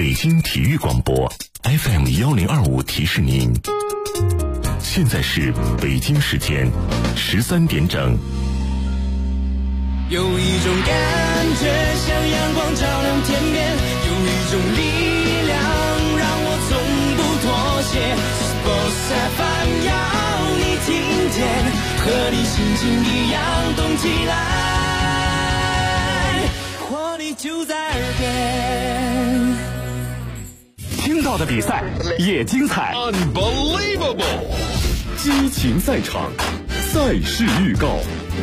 北京体育广播 FM1025提示您，现在是北京时间13点整。 有一种感觉像阳光照亮天边，有一种力量让我从不妥协。Sports FM 要你听见，和你心情一样动起来，活力就在耳边。 听到的比赛也精彩 Unbelievable 激情赛场，赛事预告。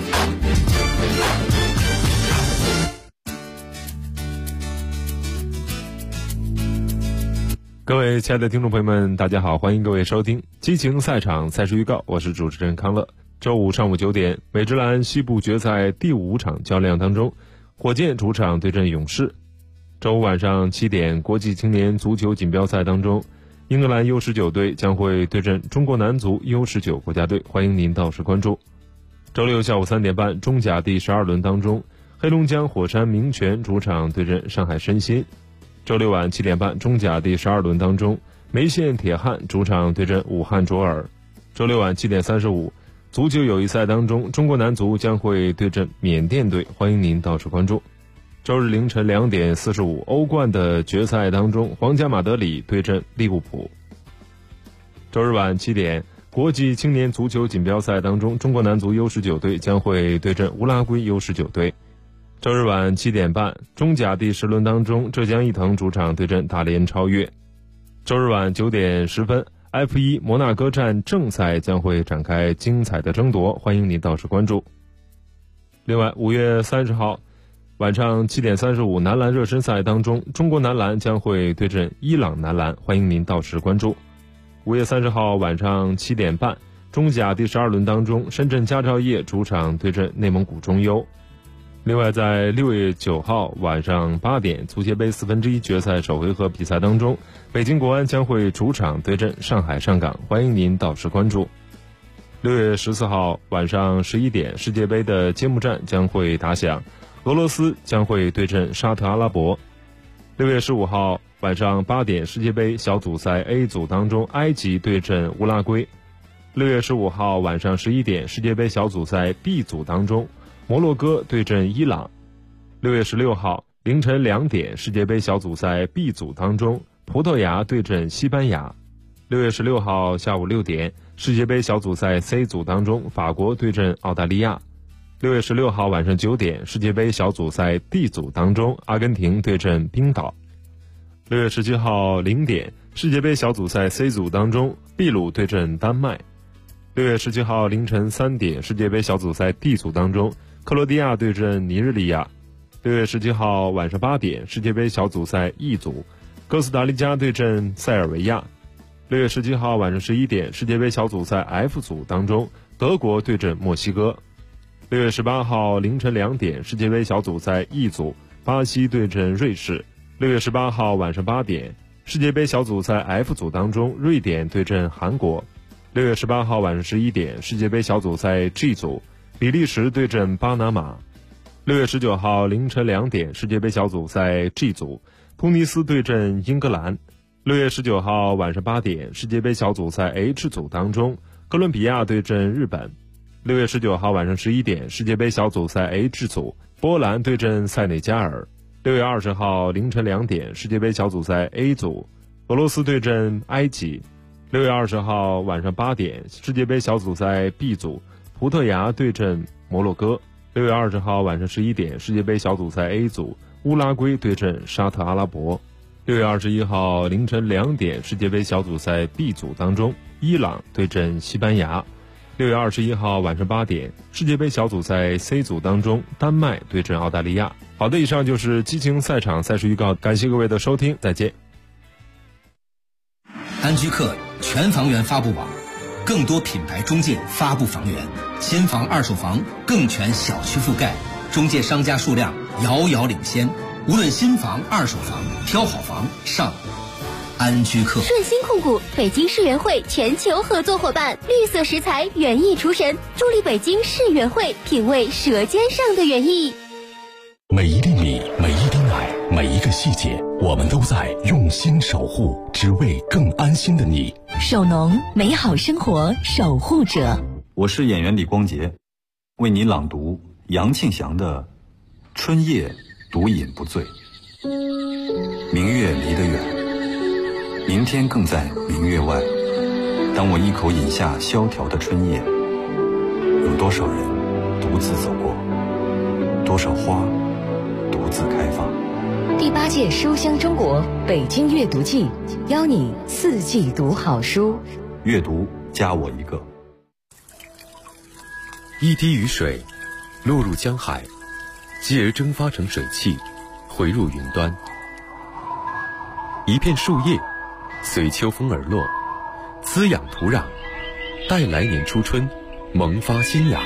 各位亲爱的听众朋友们，大家好，欢迎各位收听激情赛场赛事预告，我是主持人康乐。周五上午9点，美职篮西部决赛第5场较量当中，火箭主场对阵勇士。周五晚上7点，国际青年足球锦标赛当中，英格兰 U19 队将会对阵中国男足 U19 国家队，欢迎您到时关注。周六下午3点半，中甲第12轮当中，黑龙江火山明泉主场对阵上海申鑫。周六晚7点半，中甲第12轮当中，梅县铁汉主场对阵武汉卓尔。周六晚7点35，足球友谊赛当中，中国男足将会对阵缅甸队，欢迎您到时关注。周日凌晨2点45，欧冠的决赛当中，皇家马德里对阵利物浦。周日晚7点，国际青年足球锦标赛当中，中国男足 U19 队将会对阵乌拉圭 U19 队。周日晚7点半，中甲第10轮当中，浙江毅腾主场对阵大连超越。周日晚9点10分，F1 摩纳哥站正赛将会展开精彩的争夺，欢迎您到时关注。另外，5月30号晚上7点35，男篮热身赛当中，中国男篮将会对阵伊朗男篮，欢迎您到时关注。5月30号晚上7点半，中甲第12轮当中，深圳佳兆业主场对阵内蒙古中优。另外，在6月9号晚上8点，足协杯1/4决赛首回合比赛当中，北京国安将会主场对阵上海上港，欢迎您到时关注。6月14号晚上11点，世界杯的揭幕战将会打响，俄罗斯将会对阵沙特阿拉伯。6月15号晚上8点，世界杯小组赛 A 组当中，埃及对阵乌拉圭。6月15号晚上11点，世界杯小组赛 B 组当中，摩洛哥对阵伊朗。6月16号凌晨2点，世界杯小组赛 B 组当中，葡萄牙对阵西班牙。6月16号下午6点，世界杯小组赛 C 组当中，法国对阵澳大利亚。6月16号晚上9点，世界杯小组赛 D 组当中，阿根廷对阵冰岛。6月17号0点，世界杯小组赛 C 组当中，秘鲁对阵丹麦。6月17号凌晨3点，世界杯小组赛 D 组当中，克罗地亚对阵尼日利亚。6月17号晚上8点，世界杯小组赛 E 组，哥斯达黎加对阵塞尔维亚。6月17号晚上11点，世界杯小组赛 F 组当中，德国对阵墨西哥。6月18号凌晨2点，世界杯小组赛 E 组，巴西对阵瑞士。6月18号晚上8点，世界杯小组赛 F 组当中，瑞典对阵韩国。6月18号晚上11点，世界杯小组赛 G 组，比利时对阵巴拿马。6月19号凌晨2点，世界杯小组赛 G 组，突尼斯对阵英格兰。6月19号晚上8点，世界杯小组赛 H 组当中，哥伦比亚对阵日本。6月19号晚上11点，世界杯小组赛 H 组，波兰对阵塞内加尔。6月20号凌晨2点，世界杯小组赛 A 组，俄罗斯对阵埃及。6月20号晚上8点，世界杯小组赛 B 组，葡萄牙对阵摩洛哥。6月20号晚上11点，世界杯小组赛 A 组，乌拉圭对阵沙特阿拉伯。6月21号凌晨2点，世界杯小组赛 B 组当中，伊朗对阵西班牙。6月21号晚上8点，世界杯小组赛 C 组当中，丹麦对阵澳大利亚。好的，以上就是激情赛场赛事预告，感谢各位的收听，再见。 安居客全房源发布网，更多品牌中介发布房源，新房二手房更全小区覆盖，中介商家数量遥遥领先。无论新房二手房，挑好房上安居客。 顺鑫控股北京世园会全球合作伙伴，绿色食材园艺厨神，助力北京世园会品味舌尖上的园艺。 每一粒米，每一滴奶，每一个细节，我们都在用心守护，只为更安心的你。 守农，美好生活守护者。 我是演员李光洁，为你朗读杨庆祥的《春夜独饮不醉》。明月离得远，明天更在明月外。当我一口饮下萧条的春夜，有多少人独自走过，多少花独自开放。 第8届书香中国北京阅读季，邀你4季读好书。 阅读加我一个。 一滴雨水落入江海，继而蒸发成水汽，回入云端。一片树叶随秋风而落，滋养土壤，待来年初春萌发新芽。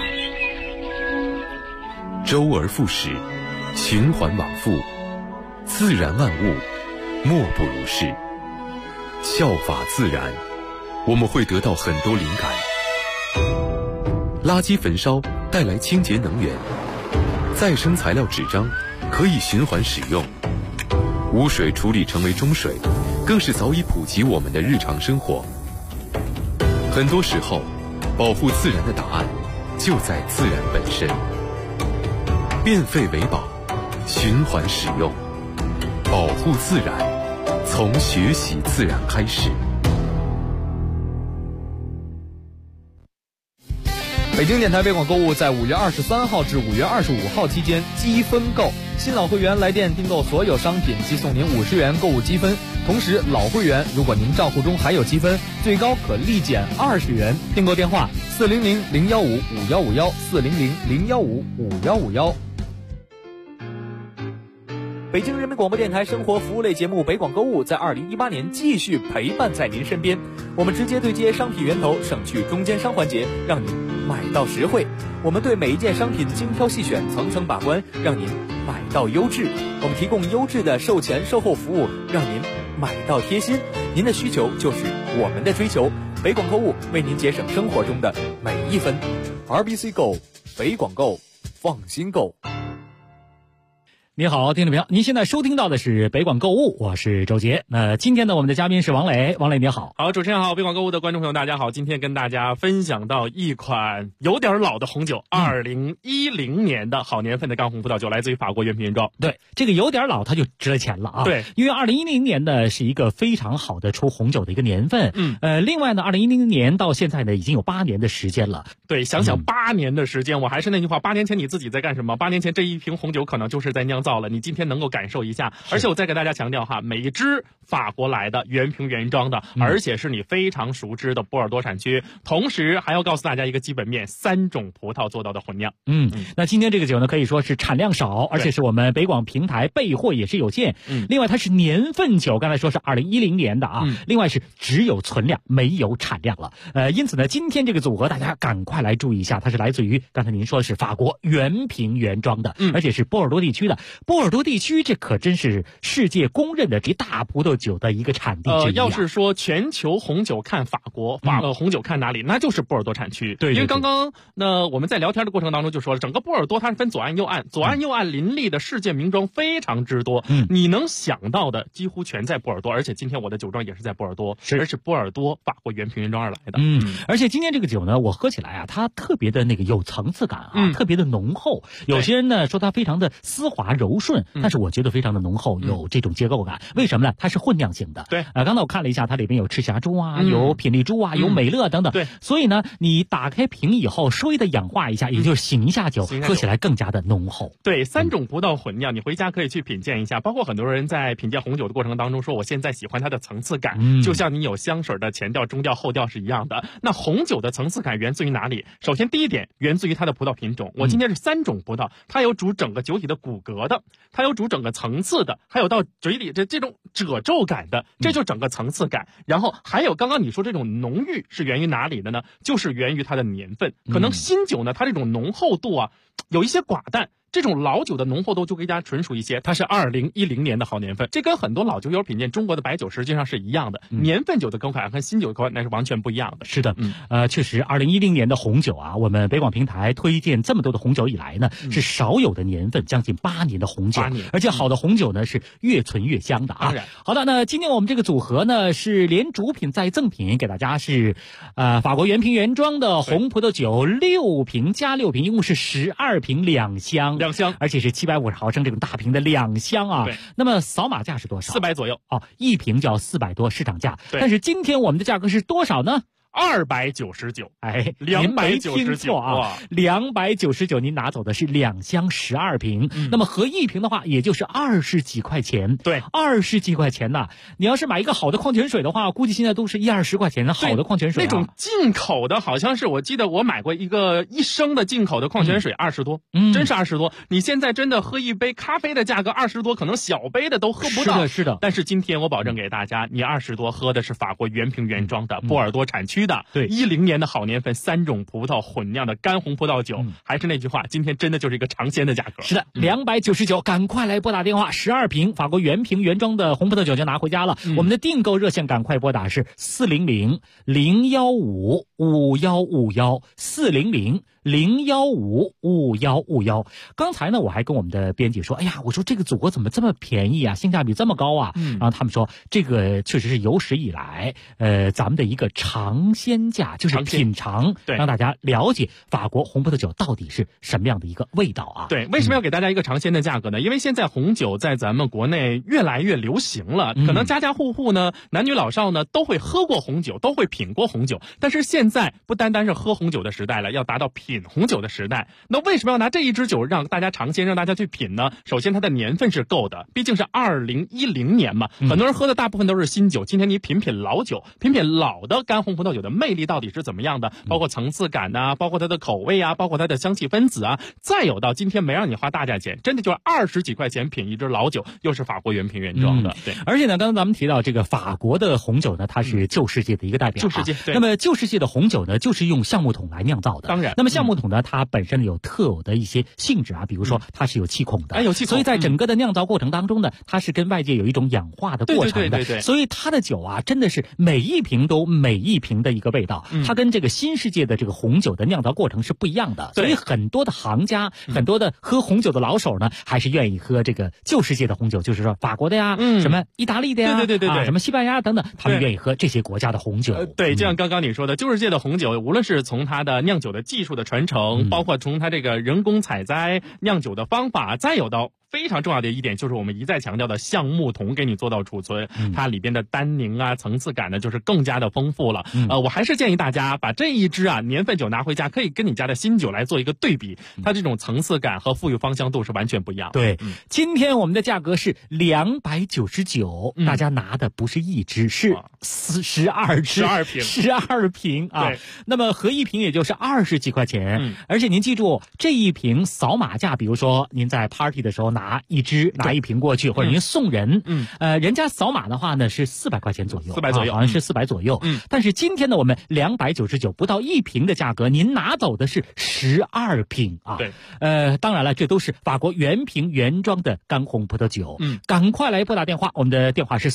周而复始，循环往复，自然万物莫不如是。效法自然，我们会得到很多灵感。垃圾焚烧带来清洁能源，再生材料纸张可以循环使用，污水处理成为中水，更是早已普及我们的日常生活。很多时候，保护自然的答案就在自然本身。变废为宝，循环使用，保护自然，从学习自然开始。 北京电台北广购物在5月23号至5月25号期间积分购，新老会员来电订购所有商品即送您50元购物积分，同时老会员如果您账户中还有积分，最高可立减20元。订购电话400-015-5151，400-015-5151。北京人民广播电台生活服务类节目北广购物在2018年继续陪伴在您身边，我们直接对接商品源头，省去中间商环节，让您买到实惠。我们对每一件商品精挑细选，层层把关，让您买到优质。我们提供优质的售前售后服务，让您买到贴心。您的需求就是我们的追求，北广购物为您节省生活中的每一分。RBC 购，北广购，放心购。 你好，听众朋友，您现在收听到的是北广购物，我是周杰。那今天呢，我们的嘉宾是王磊。王磊你好。 好，主持人好，北广购物的观众朋友大家好。今天跟大家分享到一款有点老的红酒，2010年的好年份的干红葡萄酒，来自于法国原瓶原装。 对，这个有点老，它就值了钱了啊。 对， 因为2010年呢是一个非常好的出红酒的一个年份。另外呢，2010年到现在呢已经有8年的时间了。 对，想想8年的时间，我还是那句话，8年前你自己在干什么？8年前这一瓶红酒可能就是在酿造了，你今天能够感受一下。而且我再给大家强调哈，每一支法国来的原瓶原装的，而且是你非常熟知的波尔多产区，同时还要告诉大家一个基本面，3种葡萄做到的混酿。 那今天这个酒呢可以说是产量少，而且是我们北广平台备货也是有限。另外它是年份酒，刚才说是2010年的啊。另外是只有存量没有产量了。因此呢，今天这个组合大家赶快来注意一下，它是来自于刚才您说的是法国原瓶原装的，而且是波尔多地区的。波尔多地区这可真是世界公认的这大葡萄酒的一个产地之一。 要是说全球红酒看法国，红酒看哪里，那就是波尔多产区。 对， 因为刚刚我们在聊天的过程当中就说了，整个波尔多它是分左岸右岸，左岸右岸林立的世界名庄非常之多，你能想到的几乎全在波尔多，而且今天我的酒庄也是在波尔多，而是波尔多法国原瓶原装而来的。 而且今天这个酒呢，我喝起来啊，它特别的那个有层次感啊，特别的浓厚。有些人呢说它非常的丝滑柔顺，但是我觉得非常的浓厚，有这种结构感。为什么呢？它是混酿型的。 对， 刚才我看了一下，它里边有赤霞珠啊，有品丽珠啊，有美乐等等。 对， 所以呢，你打开瓶以后，稍微的氧化一下，也就是醒一下酒，喝起来更加的浓厚。 对，3种葡萄混酿，你回家可以去品鉴一下。包括很多人在品鉴红酒的过程当中说，我现在喜欢它的层次感，就像你有香水的前调、中调、后调是一样的。那红酒的层次感源自于哪里？首先第一点，源自于它的葡萄品种。我今天是3种葡萄，它有主整个酒体的骨骼的，它有主整个层次的，还有到嘴里这种褶皱感的，这就整个层次感。然后还有刚刚你说这种浓郁是源于哪里的呢？就是源于它的年份。可能新酒呢，它这种浓厚度啊有一些寡淡， 这种老酒的浓厚度就更加纯熟一些，它是2010年的好年份。这跟很多老酒友品鉴中国的白酒实际上是一样的，年份酒的口感和新酒的口感那是完全不一样的。 是的，确实2010年的红酒啊，我们北广平台推荐这么多的红酒以来呢，是少有的年份，将近8年的红酒，而且好的红酒呢是越存越香的啊。好的，那今天我们这个组合呢是连主品再赠品，给大家是法国原瓶原装的红葡萄酒6瓶加6瓶，一共是12瓶2箱，而且是750毫升这种大瓶的2箱啊。那么扫码价是多少 ？400左右哦，一瓶就要400多市场价。但是今天我们的价格是多少呢 ？299， 哎，您没听错啊，299，您拿走的是2箱12瓶，那么合一瓶的话，也就是20几块钱。 对 ，20几块钱呐！你要是买一个好的矿泉水的话，估计现在都是10-20块钱的好的矿泉水那种进口的，好像是我记得我买过一个1升的进口的矿泉水，20多，真是20多。你现在真的喝一杯咖啡的价格20多，可能小杯的都喝不到。 是的。 但是今天我保证给大家，你20多喝的是法国原瓶原装的波尔多产区的， 对 ，10年的好年份，3种葡萄混酿的干红葡萄酒。还是那句话，今天真的就是一个尝鲜的价格。 是的，299，赶快来拨打电话，12瓶法国原瓶原装的红葡萄酒就拿回家了。我们的订购热线赶快拨打是400-015-5151，400-015-5151。刚才呢，我还跟我们的编辑说，哎呀，我说这个组合怎么这么便宜啊，性价比这么高啊？然后他们说，这个确实是有史以来，咱们的一个尝鲜价，就是品尝，让大家了解法国红葡萄酒到底是什么样的一个味道啊？ 对，为什么要给大家一个尝鲜的价格呢？因为现在红酒在咱们国内越来越流行了，可能家家户户呢，男女老少呢都会喝过红酒，都会品过红酒。但是现在不单单是喝红酒的时代了，要达到品红酒的时代。那为什么要拿这一支酒让大家尝鲜，让大家去品呢？首先它的年份是够的，毕竟是2010年嘛，很多人喝的大部分都是新酒。今天你品品老酒，品品老的干红葡萄酒的魅力到底是怎么样的，包括层次感啊，包括它的口味啊，包括它的香气分子啊。再有到今天没让你花大价钱，真的就是20几块钱品一支老酒，又是法国原瓶原装的。对， 而且呢，刚刚咱们提到这个法国的红酒呢，它是旧世界的一个代表， 旧世界。对， 那么旧世界的红酒呢，就是用橡木桶来酿造的。 当然， 那么橡木桶呢，它本身有特有的一些性质啊，比如说它是有气孔的， 有气孔， 所以在整个的酿造过程当中呢，它是跟外界有一种氧化的过程的。 对， 所以它的酒啊，真的是每一瓶都每一瓶的一个味道，它跟这个新世界的这个红酒的酿造过程是不一样的。所以很多的行家，很多的喝红酒的老手呢，还是愿意喝这个旧世界的红酒，就是说法国的呀，什么意大利的呀， 对， 什么西班牙等等，他们愿意喝这些国家的红酒。 对，就像刚刚你说的，旧世界的红酒，无论是从它的酿酒的技术的传承，包括从它这个人工采摘酿酒的方法，再有到非常重要的一点，就是我们一再强调的橡木桶给你做到储存，它里边的单宁啊、层次感呢，就是更加的丰富了。我还是建议大家把这一支年份酒拿回家，可以跟你家的新酒来做一个对比，它这种层次感和富有芳香度是完全不一样的。 对，今天我们的价格是299，大家拿的不是一支，是12瓶啊。那么合一瓶也就是20几块钱，而且您记住，这一瓶扫码价，比如说您在 party 的时候拿一瓶过去，或者您送人，人家扫码的话呢是400块钱左右 ，400左右， 好像是400左右。但是今天呢，我们299不到一瓶的价格，您拿走的是12瓶啊。 对， 当然了，这都是法国原瓶原装的干红葡萄酒。赶快来拨打电话，我们的电话是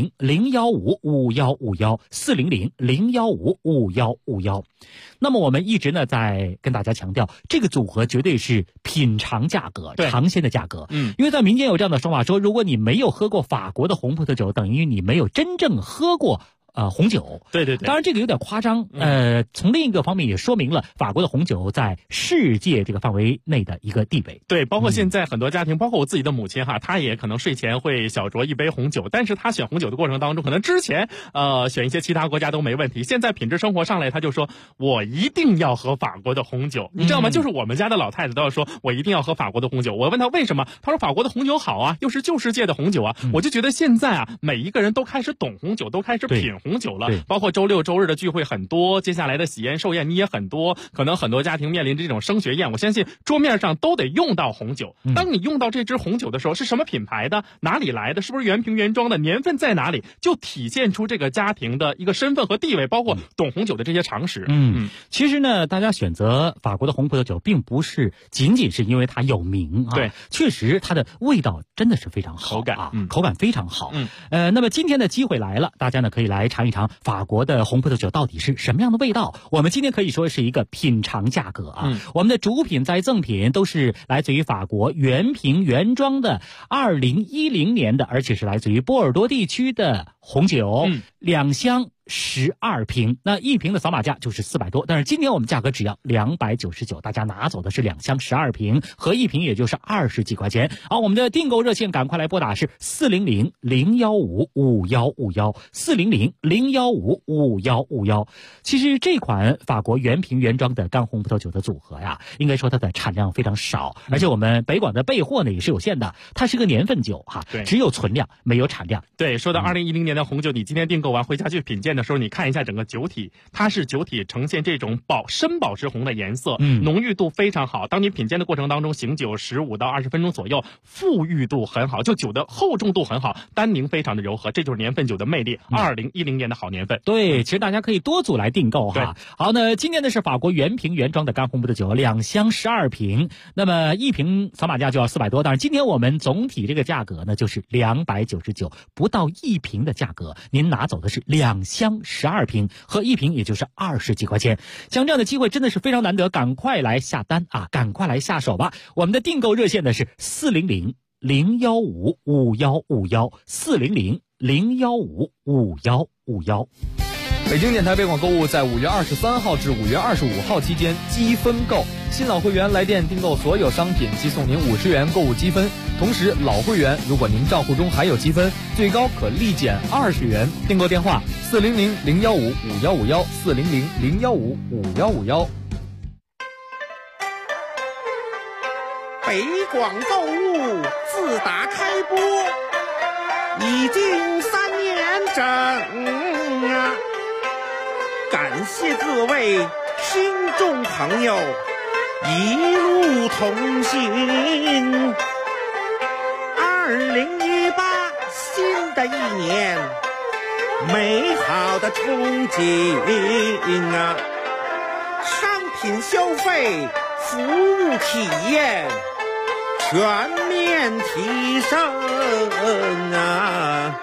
400-015-5151，400-015-5151。那么我们一直呢在跟大家强调，这个组合绝对是品尝价格，尝鲜的价格。因为在民间有这样的说法，说如果你没有喝过法国的红葡萄酒，等于你没有真正喝过红酒。 对， 当然这个有点夸张。从另一个方面也说明了法国的红酒在世界这个范围内的一个地位。 对，包括现在很多家庭，包括我自己的母亲她也可能睡前会小酌一杯红酒，但是她选红酒的过程当中，可能之前选一些其他国家都没问题，现在品质生活上来，她就说我一定要喝法国的红酒，你知道吗？就是我们家的老太太都要说我一定要喝法国的红酒。我问她为什么，她说法国的红酒好啊，又是旧世界的红酒啊。我就觉得现在每一个人都开始懂红酒，都开始品红酒了。包括周六周日的聚会很多，接下来的喜宴寿宴你也很多，可能很多家庭面临这种升学宴，我相信桌面上都得用到红酒。当你用到这支红酒的时候，是什么品牌的，哪里来的，是不是原瓶原装的，年份在哪里，就体现出这个家庭的一个身份和地位，包括懂红酒的这些常识。 其实呢，大家选择法国的红葡萄酒并不是仅仅是因为它有名啊， 对， 确实它的味道真的是非常好，口感非常好。那么今天的机会来了，大家呢可以来尝一尝法国的红葡萄酒到底是什么样的味道。我们今天可以说是一个品尝价格啊，我们的主品在赠品都是来自于法国原瓶原装的2010年的，而且是来自于波尔多地区的红酒，2箱12瓶，那一瓶的扫码价就是400多，但是今天我们价格只要299，大家拿走的是2箱12瓶和一瓶，也就是20几块钱。好，我们的订购热线赶快来拨打是400-015-5151，400-015-5151。其实这款法国原瓶原装的干红葡萄酒的组合呀，应该说它的产量非常少，而且我们北广的备货呢也是有限的，它是个年份酒哈，只有存量没有产量。 对，说到2010年的红酒，你今天订购完回家去品鉴的时候，你看一下整个酒体，它是酒体呈现这种深宝石红的颜色，浓郁度非常好。当你品鉴的过程当中，醒酒15到20分钟左右，馥郁度很好，就酒的厚重度很好，单宁非常的柔和，这就是年份酒的魅力。2010年的好年份。 对，其实大家可以多组来订购哈。好，那今天呢是法国原瓶原装的干红葡萄酒，2箱12瓶，那么一瓶扫码价就要400多，但是今天我们总体这个价格呢就是299，不到一瓶的价格，您拿走的是2箱12瓶和一瓶，也就是20几块钱。像这样的机会真的是非常难得，赶快来下单啊，赶快来下手吧。我们的订购热线呢是400-015-5151，400-015-5151。 北京电台北广购物在5月23号至5月25号期间积分购，新老会员来电订购所有商品即送您50元购物积分，同时老会员如果您账户中还有积分，最高可立减20元。订购电话400-015-5151，400-015-5151。 北广购物自打开播已经3年整啊，感谢各位听众朋友一路同行。2018新的一年，美好的憧憬啊，商品消费、服务体验全面提升啊！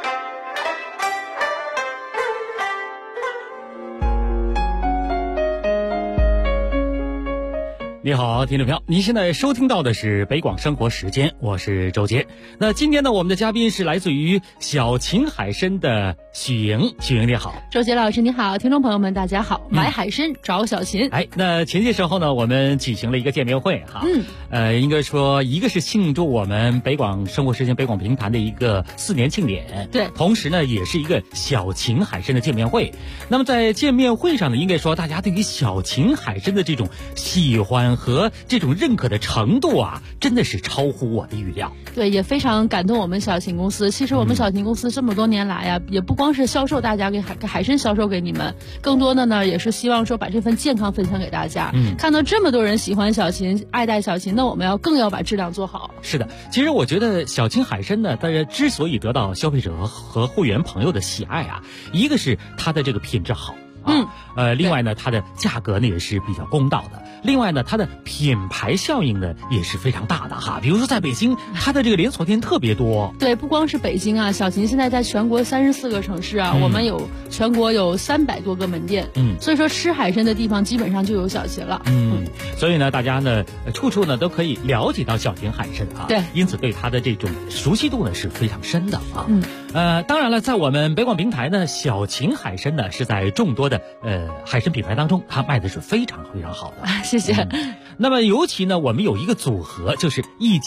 你好，听众朋友，您现在收听到的是北广生活时间，我是周杰。那今天呢，我们的嘉宾是来自于小秦海参的许莹，许莹你好。 周杰老师你好，听众朋友们大家好，买海参找小秦。 那前些时候呢，我们举行了一个见面会哈，应该说一个是庆祝我们北广生活时间北广评弹的一个4年庆典， 对， 同时呢也是一个小秦海参的见面会。那么在见面会上呢，应该说大家对于小秦海参的这种喜欢和这种认可的程度啊，真的是超乎我的预料。 对，也非常感动我们小秦公司。其实我们小秦公司这么多年来呀，也不光是销售大家给海参销售给你们，更多的呢也是希望说把这份健康分享给大家。看到这么多人喜欢小秦，爱戴小秦，那我们更要把质量做好。 是的，其实我觉得小秦海参呢，大家之所以得到消费者和会员朋友的喜爱啊，一个是它的这个品质好。另外呢，它的价格呢也是比较公道的。另外呢，它的品牌效应呢也是非常大的哈。比如说在北京，它的这个连锁店特别多。 对，不光是北京啊，小秦现在在全国34个城市啊，我们全国有300多个门店。所以说吃海参的地方基本上就有小秦了。 所以呢，大家呢处处呢都可以了解到小秦海参啊。 对， 因此对它的这种熟悉度呢是非常深的啊。当然了，在我们北广平台呢，小秦海参呢是在众多的海参品牌当中，它卖的是非常非常好的。 谢谢。 那么尤其呢，我们有一个组合，就是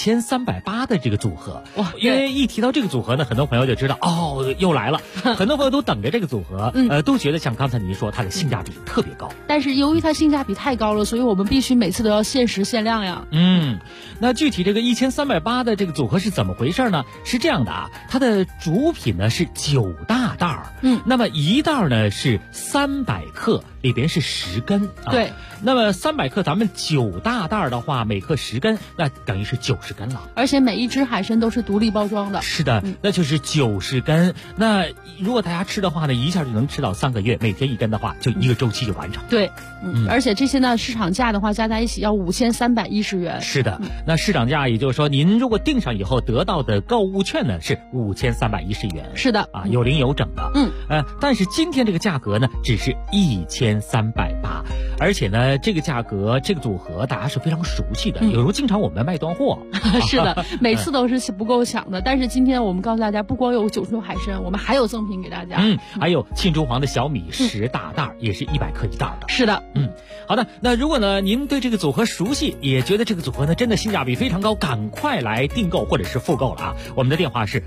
1380的这个组合。哇，因为一提到这个组合呢，很多朋友就知道哦，又来了。很多朋友都等着这个组合，都觉得像刚才您说，它的性价比特别高。 但是由于它性价比太高了，所以我们必须每次都要限时限量呀。 那具体这个1380的这个组合是怎么回事呢？是这样的啊，它的主品呢是9大袋儿。 那么一袋呢是300克，里边是10根啊。 对， 那么300克，咱们9大袋的话，每克10根，那等于是90根了。 而且每一只海参都是独立包装的。 是的，那就是90根。那如果大家吃的话呢，一下就能吃到3个月，每天1根的话，就一个周期就完成。 对，而且这些呢，市场价的话加在一起要5310元。 是的，那市场价也就是说，您如果订上以后得到的购物券呢是5310元。 是的， 啊，有零有整的。但是今天这个价格呢，只是1380，而且呢，这个价格这个组合大家是非常熟悉的，有时候经常我们卖断货。 是的，每次都是不够抢的。但是今天我们告诉大家，不光有9种海参，我们还有赠品给大家。 还有沁珠黄的小米10大袋，也是100克1袋的。 是的， 好的。那如果呢您对这个组合熟悉，也觉得这个组合呢真的性价比非常高，赶快来订购或者是复购了啊！我们的电话是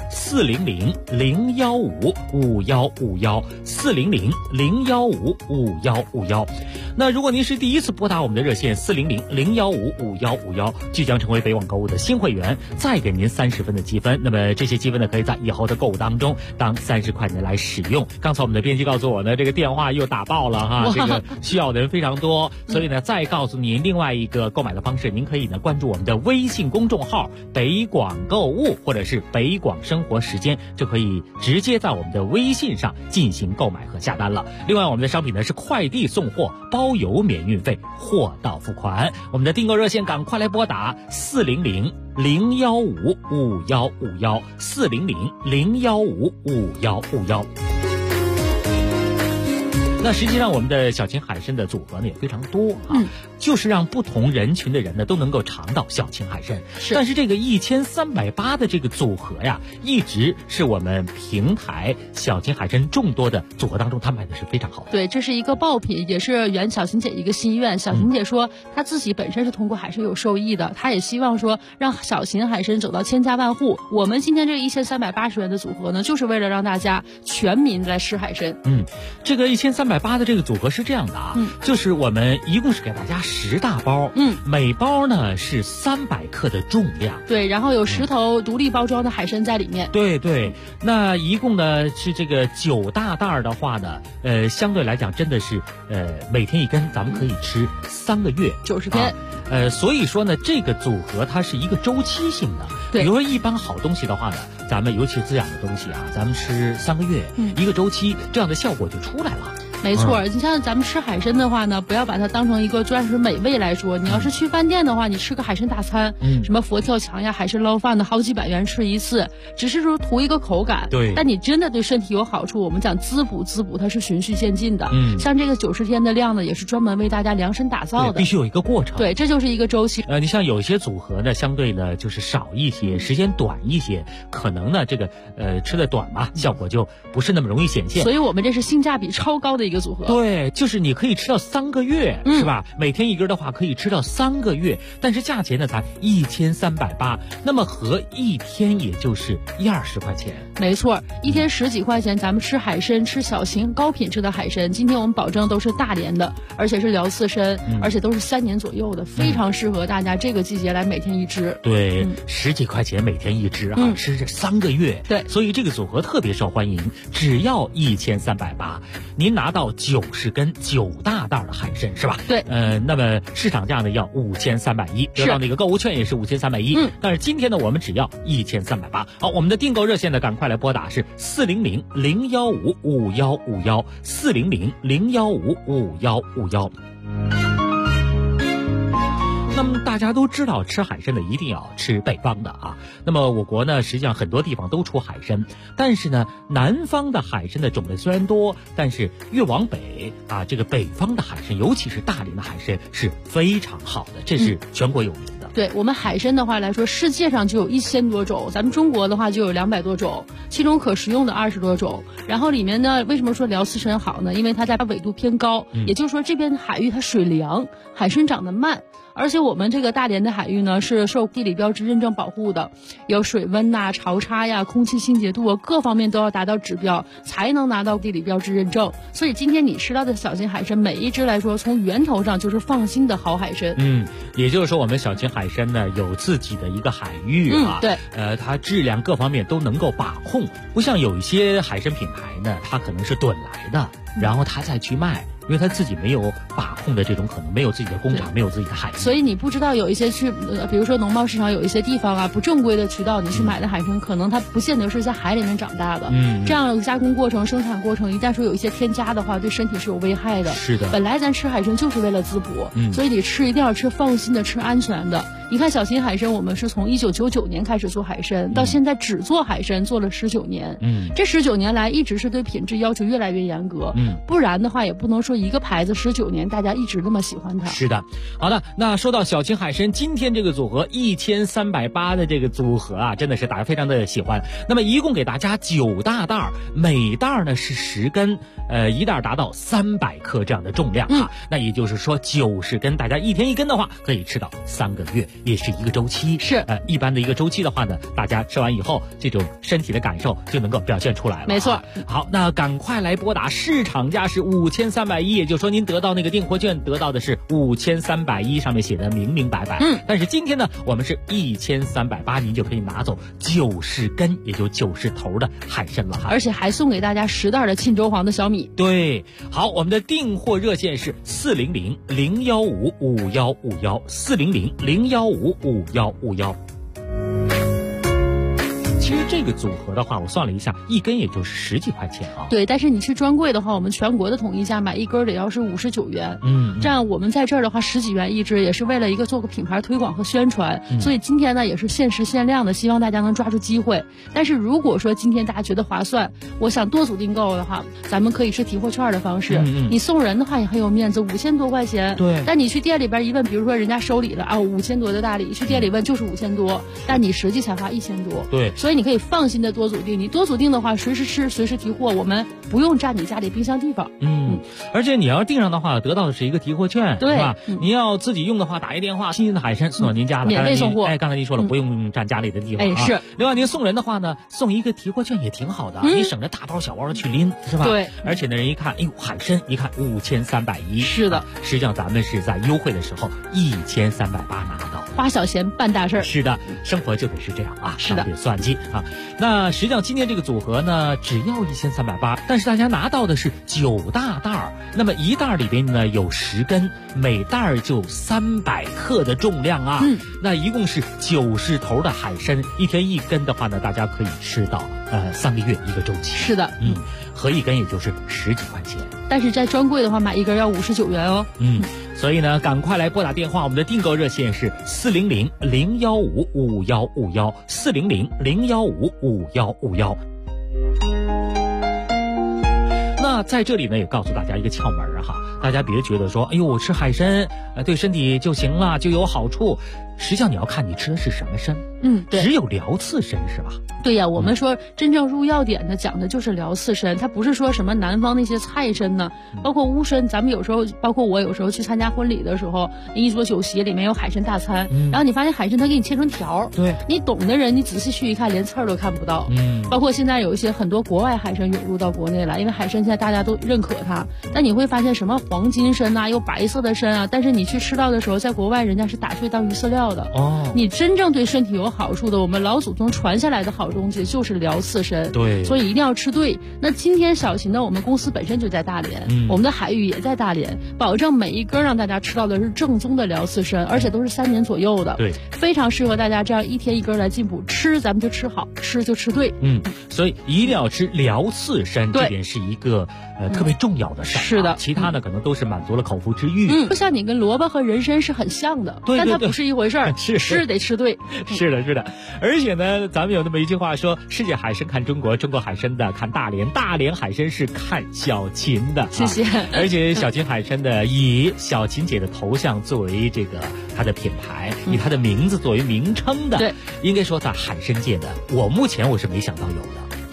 400-015-5151，400-015-5151。那如果您是第一次拨打我们的热线400-015-5151，即将成为北网购物的新会员，再给您30分的积分。那么这些积分呢，可以在以后的购物当中当30块钱来使用。刚才我们的编辑告诉我呢，这个电话又打爆了哈，这个需要的人非常多，所以呢，再告诉您另外一个购买的方式，您可以呢关注我们的微信公众号北广购物或者是北广生活时间，就可以直接在我们的微信上进行购买和下单了。另外我们的商品呢是快递送货，包邮免运费，货到付款。我们的订购热线赶快来拨打400-015-5151，400-015-5151。那实际上我们的小秦海参的组合呢也非常多啊，就是让不同人群的人呢都能够尝到小秦海参。但是这个1380的这个组合呀，一直是我们平台小秦海参众多的组合当中，他卖的是非常好的。 对，这是一个爆品，也是圆小秦姐一个心愿。小秦姐说，她自己本身是通过海参有受益的，她也希望说让小秦海参走到千家万户。我们今天这个1380元的组合呢，就是为了让大家全民来吃海参。 这个1380的这个组合是这样的啊，就是我们一共是给大家10大包，每包呢是300克的重量， 对，然后有10头独立包装的海参在里面， 对，那一共呢是这个9大袋的话呢，相对来讲真的是每天1根，咱们可以吃3个月 90天。 所以说呢，这个组合它是一个周期性的。 对， 比如说一般好东西的话呢，咱们尤其滋养的东西啊，咱们吃3个月，一个周期，这样的效果就出来了。 没错，你像咱们吃海参的话呢，不要把它当成一个专属美味来说。你要是去饭店的话，你吃个海参大餐，什么佛跳墙呀、海参捞饭的，好几百元吃一次，只是说图一个口感。 对， 但你真的对身体有好处，我们讲滋补，它是循序渐进的。像这个90天的量呢，也是专门为大家量身打造的， 必须有一个过程。 对，这就是一个周期。 你像有些组合呢，相对呢就是少一些，时间短一些，可能呢这个吃的短嘛，效果就不是那么容易显现。 所以我们这是性价比超高的一个组合。 对，就是你可以吃到3个月，是吧？每天1根的话可以吃到3个月，但是价钱呢才1380，那么合一天也就是120块钱。 没错，一天10几块钱，咱们吃海参，吃小秦高品质的海参。今天我们保证都是大连的，而且是辽刺参，而且都是3年左右的，非常适合大家这个季节来每天1只。 对，10几块钱每天1只啊，吃这3个月。 对， 所以这个组合特别受欢迎，只要1380，您拿到90根9大袋的海参是吧？ 对， 那么市场价呢要5310，得到那个购物券也是5310。但是今天呢，我们只要1380。好，我们的订购热线呢，赶快来拨打是400-015-5151，400-015-5151。那么大家都知道，吃海参的一定要吃北方的啊。那么我国呢，实际上很多地方都出海参，但是呢，南方的海参的种类虽然多，但是越往北啊，这个北方的海参，尤其是大连的海参是非常好的，这是全国有名的。 对，我们海参的话来说，世界上就有1000多种，咱们中国的话就有200多种，其中可食用的20多种。然后里面呢，为什么说辽刺参好呢？因为它在纬度偏高，也就是说这边海域它水凉，海参长得慢。 而且我们这个大连的海域呢是受地理标志认证保护的，有水温呐、潮差呀、空气清洁度啊，各方面都要达到指标才能拿到地理标志认证。所以今天你吃到的小型海参，每一只来说从源头上就是放心的好海参。 也就是说我们小型海参呢有自己的一个海域啊， 对， 它质量各方面都能够把控，不像有一些海参品牌呢，它可能是趸来的，然后它再去卖。因为他自己没有把控的这种可能，没有自己的工厂，没有自己的海域， 所以你不知道有一些比如说农贸市场有一些地方啊，不正规的渠道你去买的海参，可能它不见得是在海里面长大的。这样加工过程、生产过程，一旦说有一些添加的话，对身体是有危害的。 是的， 本来咱吃海参就是为了滋补，所以你吃一定要吃放心的、吃安全的。你看小型海参，我们是从1999年开始做海参，到现在只做海参做了19年。这19年来一直是对品质要求越来越严格。不然的话也不能说一个牌子19年大家一直那么喜欢它。 是的，好的，那说到小型海参，今天这个组合1380的这个组合啊，真的是大家非常的喜欢。那么一共给大家9大袋，每袋呢是10根，一袋达到300克这样的重量啊。那也就是说90根，大家一天1根的话，可以吃到3个月，也是一个周期。 是， 一般的一个周期的话呢，大家吃完以后，这种身体的感受就能够表现出来了。 没错。 好，那赶快来拨打，市场价是5310，也就是说您得到那个订货券得到的是5310，上面写的明明白白。但是今天呢，我们是1380，您就可以拿走90根，也就90头的海参了哈。 而且还送给大家10袋的沁州黄的小米。 对，好，我们的订货热线是400-015-5151，400-015-5151。其实这个组合的话，我算了一下，一根也就是10几块钱啊。 对，但是你去专柜的话，我们全国的统一价买一根得要是59元。这样我们在这儿的话10几元一只，也是为了一个做个品牌推广和宣传。所以今天呢也是限时限量的，希望大家能抓住机会。但是如果说今天大家觉得划算，我想多组订购的话，咱们可以是提货券的方式。你送人的话也很有面子，5000多块钱。 对。 但你去店里边一问，比如说人家收礼了啊，5000多的大礼，去店里问就是5000多，但你实际才花1000多。 对。 所以你可以放心的多组订，你多组订的话，随时吃，随时提货，我们不用占你家里冰箱地方。 而且你要订上的话，得到的是一个提货券， 对吧？你要自己用的话，打一电话，新鲜的海参送到您家了， 免费送货。 刚才您说了，不用占家里的地方啊。 是。 另外您送人的话呢，送一个提货券也挺好的，你省着大包小包的去拎，是吧？ 对。 而且呢，人一看，哎呦，海参一看5310， 是的。 实际上咱们是在优惠的时候1380拿到。 花小钱办大事儿。 是的，生活就得是这样啊， 是的， 得算计啊。那实际上今天这个组合呢，只要1380，但是大家拿到的是9大袋，那么一袋里边呢有10根，每袋就300克的重量啊。那一共是90头的海参，一天1根的话呢，大家可以吃到3个月一个周期。 是的， 合一根也就是10几块钱。 但是在专柜的话，买一根要59元哦。 所以呢，赶快来拨打电话，我们的订购热线是400-015-5151，400-015-5151。那在这里呢，也告诉大家一个窍门哈，大家别觉得说，哎呦，我吃海参，对身体就行了，就有好处。实际上你要看你吃的是什么参。 对， 只有辽刺参是吧？ 对呀，我们说真正入药典的讲的就是辽刺参，它不是说什么南方那些菜参呢，包括乌参，咱们有时候，包括我有时候去参加婚礼的时候，一桌酒席里面有海参大餐，然后你发现海参它给你切成条， 对， 你懂的人你仔细去一看，连刺儿都看不到。包括现在有一些很多国外海参涌入到国内来，因为海参现在大家都认可它，但你会发现什么黄金参啊，有白色的参啊，但是你去吃到的时候，在国外人家是打碎当鱼饲料的。你真正对身体有好处的，我们老祖宗传下来的好东西就是辽刺参。 对， 所以一定要吃对。那今天小秦呢，我们公司本身就在大连，我们的海域也在大连，保证每一根让大家吃到的是正宗的辽刺参，而且都是3年左右的。 对， 非常适合大家这样一天1根来进补。吃咱们就吃好，吃就吃对。 所以一定要吃辽刺参，这点是一个特别重要的事儿。 是的， 其他呢可能都是满足了口腹之欲。 就像你跟萝卜和人参是很像的， 对， 但它不是一回事儿。吃得吃对。 是的，是的。而且呢，咱们有那么一句话说，世界海参看中国，中国海参的看大连，大连海参是看小秦的。 谢谢。 而且小秦海参的以小秦姐的头像作为这个它的品牌，以它的名字作为名称的， 对， 应该说在海参界的，我目前是没想到有的。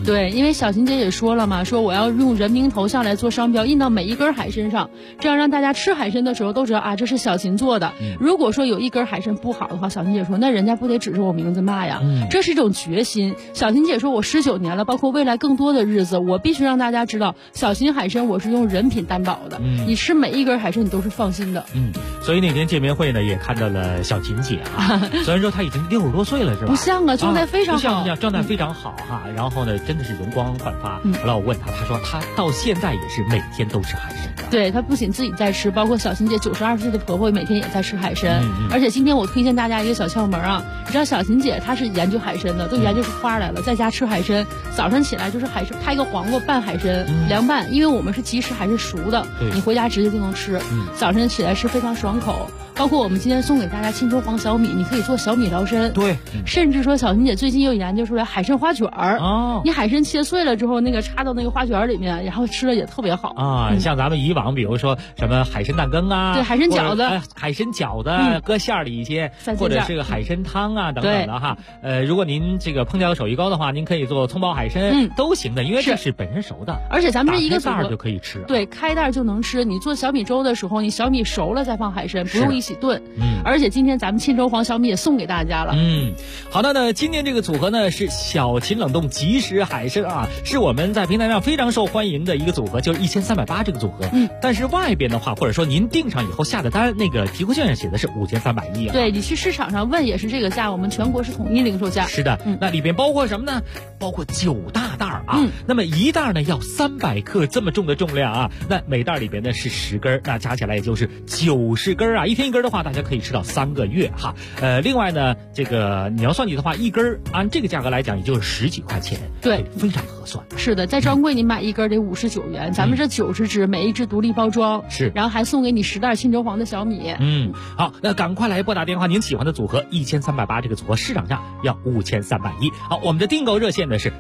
对，因为小琴姐也说了嘛，说我要用人名头像来做商标，印到每一根海参上，这样让大家吃海参的时候都知道啊，这是小琴做的。如果说有一根海参不好的话，小琴姐说那人家不得指着我名字骂呀，这是一种决心。小琴姐说我19年了，包括未来更多的日子，我必须让大家知道小琴海参我是用人品担保的，你吃每一根海参你都是放心的。 所以那天见面会呢也看到了小琴姐啊，虽然说她已经60多岁了是吧？ 不像啊，状态非常好， 状态非常好哈。然后呢真的是容光焕发。后来我问她，她说她到现在也是每天都吃海参。 对，她不仅自己在吃，包括小琴姐92岁的婆婆每天也在吃海参。而且今天我推荐大家一个小窍门啊，你知道小琴姐她是研究海参的，都研究出花来了，在家吃海参，早上起来就是海参拍个黄瓜拌海参，凉拌，因为我们是即食海参熟的，你回家直接就能吃，早上起来吃非常爽口。包括我们今天送给大家沁州黄小米，你可以做小米捞参。 对， 甚至说小琴姐最近又研究出来海参花卷儿。你海参切碎了之后，那个插到那个花卷里面，然后吃了也特别好啊。像咱们以往比如说什么海参蛋羹啊， 对，海参饺子， 海参饺子搁馅儿里一些，或者是个海参汤啊等等的哈。如果您这个烹调手艺高的话，您可以做葱爆海参，都行的，因为这是本身熟的， 而且咱们这一个打开袋就可以吃。 对，开袋就能吃。你做小米粥的时候，你小米熟了再放海参，不用一起炖。而且今天咱们沁州黄小米也送给大家了。 好的呢，今天这个组合呢是小琴冷冻即食海参啊，是我们在平台上非常受欢迎的一个组合，就是1380这个组合。但是外边的话，或者说您订上以后下的单，那个提货券上写的是5310啊。 对，你去市场上问也是这个价，我们全国是统一零售价。 是的，那里边包括什么呢？包括9大袋啊。那么一袋呢要300克这么重的重量啊，那每袋里边呢是10根，那加起来也就是90根啊，一天1根的话，大家可以吃到3个月哈。另外呢，这个你要算计的话，1根按这个价格来讲，也就是10几块钱， 对， 非常合算。 是的，在专柜你买1根得59元，咱们这90只，每一只独立包装， 是， 然后还送给你10袋沁州黄的小米。 好，那赶快来拨打电话，您喜欢的组合1380这个组合市场价要5310。好，我们的订购热线呢是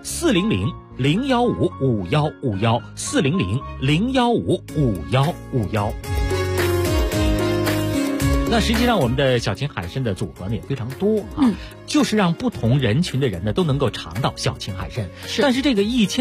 400-015-5151，400-015-5151。那实际上我们的小琴海参的组合呢也非常多啊，就是让不同人群的人呢都能够尝到小琴海参。但是这个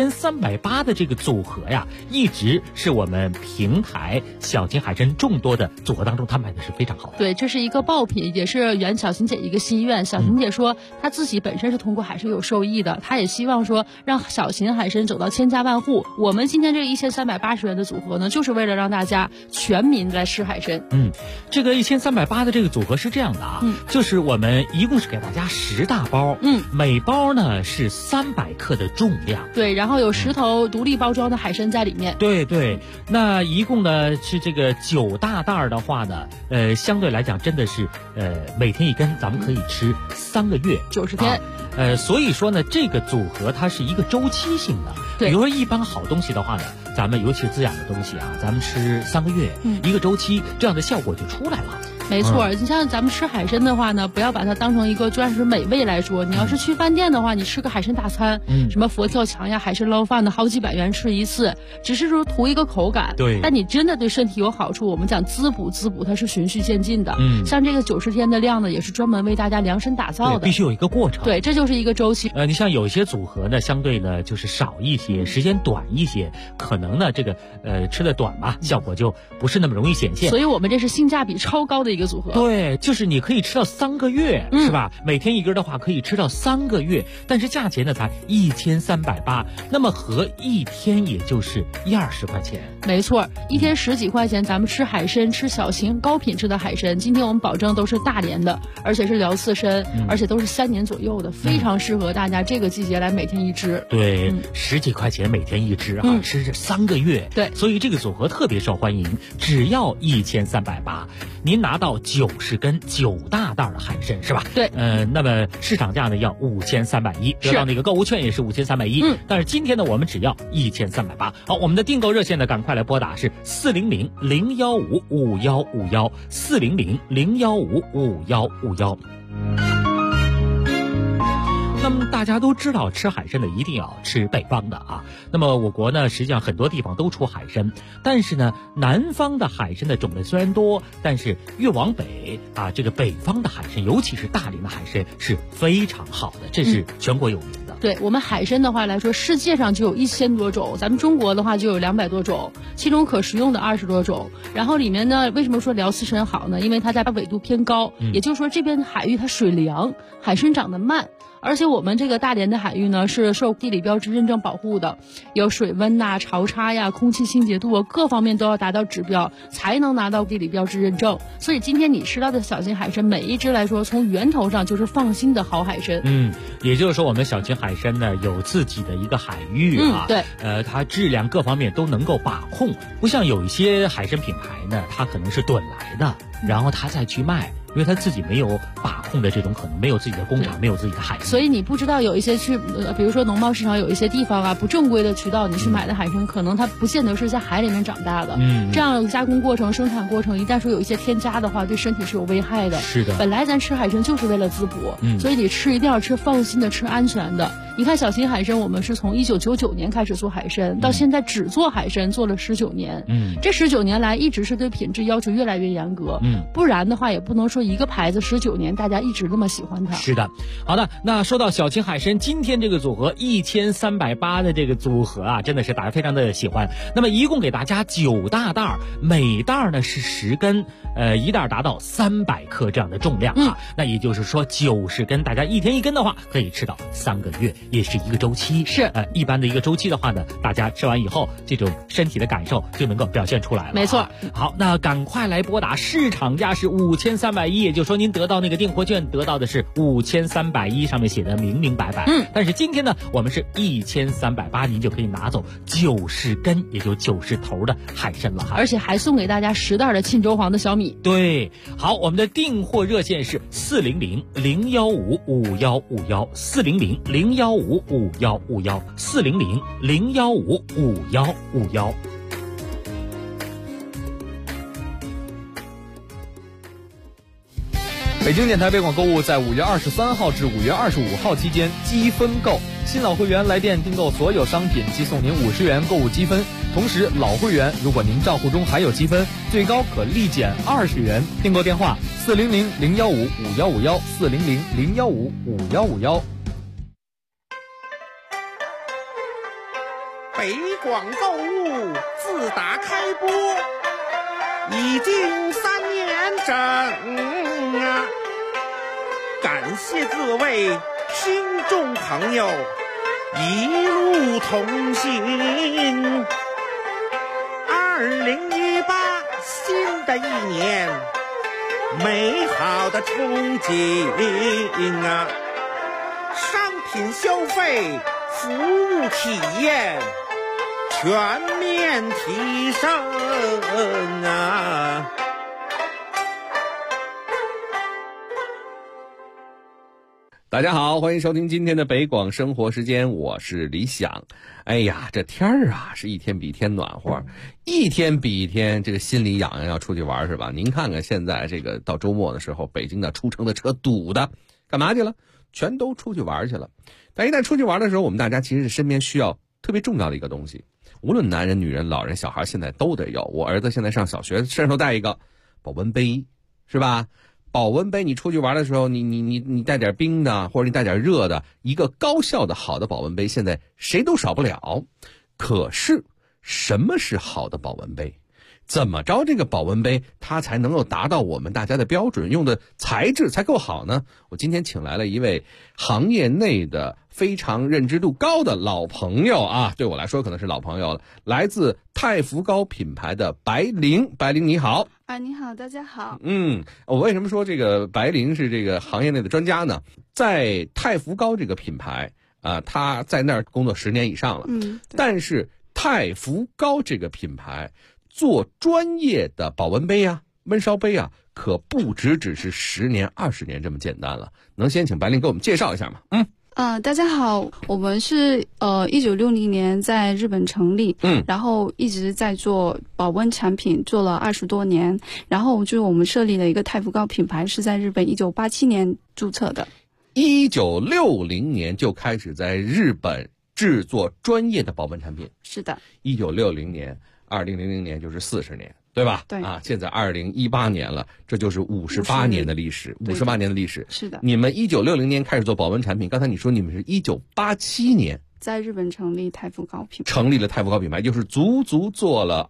1380的这个组合呀，一直是我们平台小琴海参众多的组合当中，它卖的是非常好的。 对，这是一个爆品，也是圆小琴姐一个心愿。小琴姐说她自己本身是通过海参有受益的，她也希望说让小琴海参走到千家万户。我们今天这个1380元的组合呢，就是为了让大家全民来吃海参。 这个1380的这个组合是这样的啊，就是我们一共是给大家10大包，每包呢是300克的重量， 对，然后有10头独立包装的海参在里面， 对，那一共呢是这个9大袋的话呢，相对来讲真的是每天1根，咱们可以吃3个月 90天。 所以说呢，这个组合它是一个周期性的。 对， 比如说一般好东西的话呢，咱们尤其是滋养的东西啊，咱们吃3个月，一个周期，这样的效果就出来了。 没错，你像咱们吃海参的话呢，不要把它当成一个专属美味来说。你要是去饭店的话，你吃个海参大餐，什么佛跳墙呀、海参捞饭的，好几百元吃一次，只是说图一个口感。 对， 但你真的对身体有好处，我们讲滋补，它是循序渐进的。像这个90天的量呢，也是专门为大家量身打造的， 必须有一个过程。 对，这就是一个周期。 你像有些组合呢，相对呢就是少一些，时间短一些，可能呢这个吃的短吧，效果就不是那么容易显现。 所以我们这是性价比超高的一个组合。 对，就是你可以吃到3个月，是吧？每天1根的话可以吃到3个月，但是价钱呢才1380，那么合一天也就是120块钱。 没错，一天10几块钱，咱们吃海参，吃小型高品质的海参。今天我们保证都是大连的，而且是辽刺参，而且都是3年左右的，非常适合大家这个季节来每天1只。 对，10几块钱每天1只啊，吃3个月。 对， 所以这个组合特别受欢迎，只要1380，您拿到90根9大袋的海参是吧？ 对， 那么市场价呢要5310，得到那个购物券也是5310。但是今天呢，我们只要1380。好，我们的订购热线呢，赶快来拨打是400-015-5151，400-015-5151。那么大家都知道，吃海参的一定要吃北方的啊。那么我国呢，实际上很多地方都出海参，但是呢，南方的海参的种类虽然多，但是越往北啊，这个北方的海参，尤其是大连的海参是非常好的，这是全国有名的。 对，我们海参的话来说，世界上就有1000多种，咱们中国的话就有200多种，其中可食用的20多种。然后里面呢，为什么说辽刺参好呢？因为它在纬度偏高，也就是说这边海域它水凉，海参长得慢。而且我们这个大连的海域呢，是受地理标志认证保护的，有水温呐、潮差呀、空气清洁度啊，各方面都要达到指标，才能拿到地理标志认证。所以今天你吃到的小型海参，每一只来说，从源头上就是放心的好海参。 也就是说，我们小型海参呢，有自己的一个海域啊， 对， 它质量各方面都能够把控，不像有一些海参品牌呢，它可能是趸来的，然后它再去卖。因为他自己没有把控的这种可能，没有自己的工厂，没有自己的海域， 所以你不知道有一些比如说农贸市场有一些地方啊，不正规的渠道你去买的海参，可能它不见得是在海里面长大的。这样加工过程、生产过程，一旦说有一些添加的话，对身体是有危害的。 是的， 本来咱吃海参就是为了滋补，所以你吃一定要吃放心的、吃安全的。你看小型海参，我们是从1999年开始做海参，到现在只做海参做了19年。这19年来一直是对品质要求越来越严格。不然的话也不能说一个牌子19年大家一直那么喜欢它。 是的，好的，那说到小型海参，今天这个组合1380的这个组合啊，真的是大家非常的喜欢。那么一共给大家9大袋，每袋呢是10根，一袋达到300克这样的重量啊。那也就是说90根，大家一天1根的话，可以吃到3个月，也是一个周期。 是一般的一个周期的话呢，大家吃完以后，这种身体的感受就能够表现出来了。 没错。 好，那赶快来拨打，市场价是5310，也就是说您得到那个订货券得到的是5310，上面写的明明白白。但是今天呢，我们是1380，您就可以拿走90根，也就90头的海参了哈。 而且还送给大家10袋的沁州黄的小米。 对，好，我们的订货热线是400-015-5151，400-015-5151，400-015-5151。 北京电台北广购物在5月23号至5月25号期间积分购，新老会员来电订购所有商品即送您50元购物积分，同时老会员如果您账户中还有积分，最高可立减20元。订购电话400-015-5151，400-015-5151。 北广购物自打开播已经3年整啊，感谢各位听众朋友一路同行。2018新的一年，美好的憧憬啊，商品消费、服务体验全面提升啊！ 大家好，欢迎收听今天的北广生活时间，我是李想。哎呀，这天儿啊，是一天比一天暖和，一天比一天这个心里痒痒，要出去玩是吧？您看看现在这个到周末的时候，北京的出城的车堵的，干嘛去了？全都出去玩去了。但一旦出去玩的时候，我们大家其实身边需要特别重要的一个东西，无论男人、女人、老人、小孩，现在都得有。我儿子现在上小学，身上都带一个保温杯，是吧？保温杯，你出去玩的时候，你带点冰的，或者你带点热的，一个高效的好的保温杯，现在谁都少不了。可是，什么是好的保温杯？怎么着这个保温杯它才能够达到我们大家的标准，用的材质才够好呢？我今天请来了一位行业内的非常认知度高的老朋友啊，对我来说可能是老朋友了，来自太福膏品牌的白灵。白灵你好。 你好，大家好。 我为什么说这个白灵是这个行业内的专家呢？在太福膏这个品牌他在那儿工作10年以上了。但是太福膏这个品牌做专业的保温杯啊、焖烧杯啊，可不只是10年、20年这么简单了。能先请白灵给我们介绍一下吗？ 大家好，我们是1960年在日本成立，然后一直在做保温产品，做了20多年。然后就是我们设立了一个太福膏品牌，是在日本1987年注册的。 1960年就开始在日本制作专业的保温产品。 是的。 1960年。2000年就是40年， 对吧？ 对啊，现在2018年了，这就是58年的历史，58年的历史。 是的。 你们1960年开始做保温产品，刚才你说你们是1987年在日本成立太福高品牌， 成立了太福高品牌，就是足足做了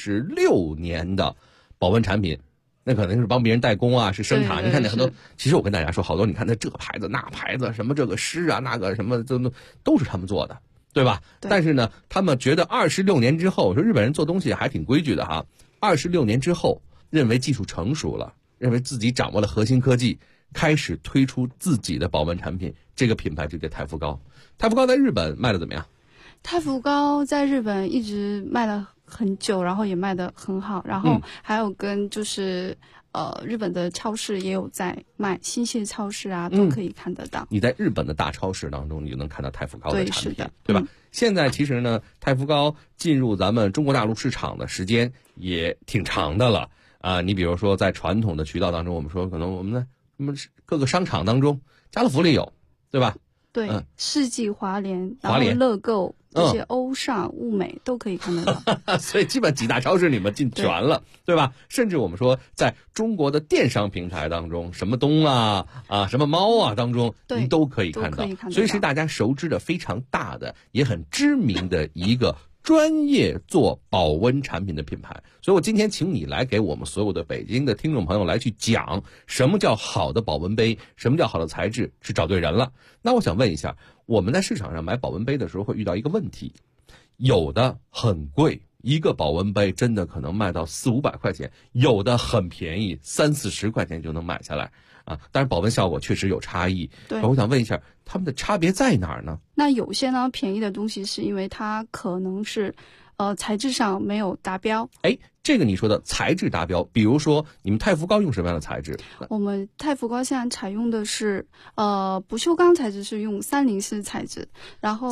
26年的保温产品。那可能是帮别人代工啊，是生产。你看那很多，其实我跟大家说，好多你看那这个牌子那牌子，什么这个诗啊那个什么都是他们做的，对吧？ 对。 但是呢，他们觉得26年之后，说日本人做东西还挺规矩的哈。26年之后，认为技术成熟了，认为自己掌握了核心科技，开始推出自己的保温产品，这个品牌就叫太福高。太福高在日本卖的怎么样？ 太福高在日本一直卖了很久，然后也卖得很好，然后还有跟就是日本的超市也有在卖，新泻超市啊都可以看得到。 你在日本的大超市当中，你就能看到太福高的产品， 对，是的， 对吧？现在其实呢，太福高进入咱们中国大陆市场的时间也挺长的了啊。你比如说在传统的渠道当中，我们说可能我们的什么各个商场当中，家乐福里有，对吧？ 对，世纪华联，然后乐购这些欧尚、物美都可以看得到。 所以基本几大超市你们进全了， 对吧？甚至我们说在中国的电商平台当中，什么东啊什么猫啊当中，您都可以看到。所以是大家熟知的非常大的，也很知名的一个专业做保温产品的品牌。所以我今天请你来给我们所有的北京的听众朋友来去讲什么叫好的保温杯，什么叫好的材质，是找对人了。那我想问一下，我们在市场上买保温杯的时候会遇到一个问题，有的很贵，一个保温杯真的可能卖到400-500块钱，有的很便宜，30-40块钱就能买下来啊。但是保温效果确实有差异。 对， 我想问一下，他们的差别在哪儿呢？ 那有些呢便宜的东西是因为它可能是材质上没有达标。 这个你说的材质达标，比如说你们太福高用什么样的材质？ 我们太福高现在采用的是不锈钢材质，是用304材质，然后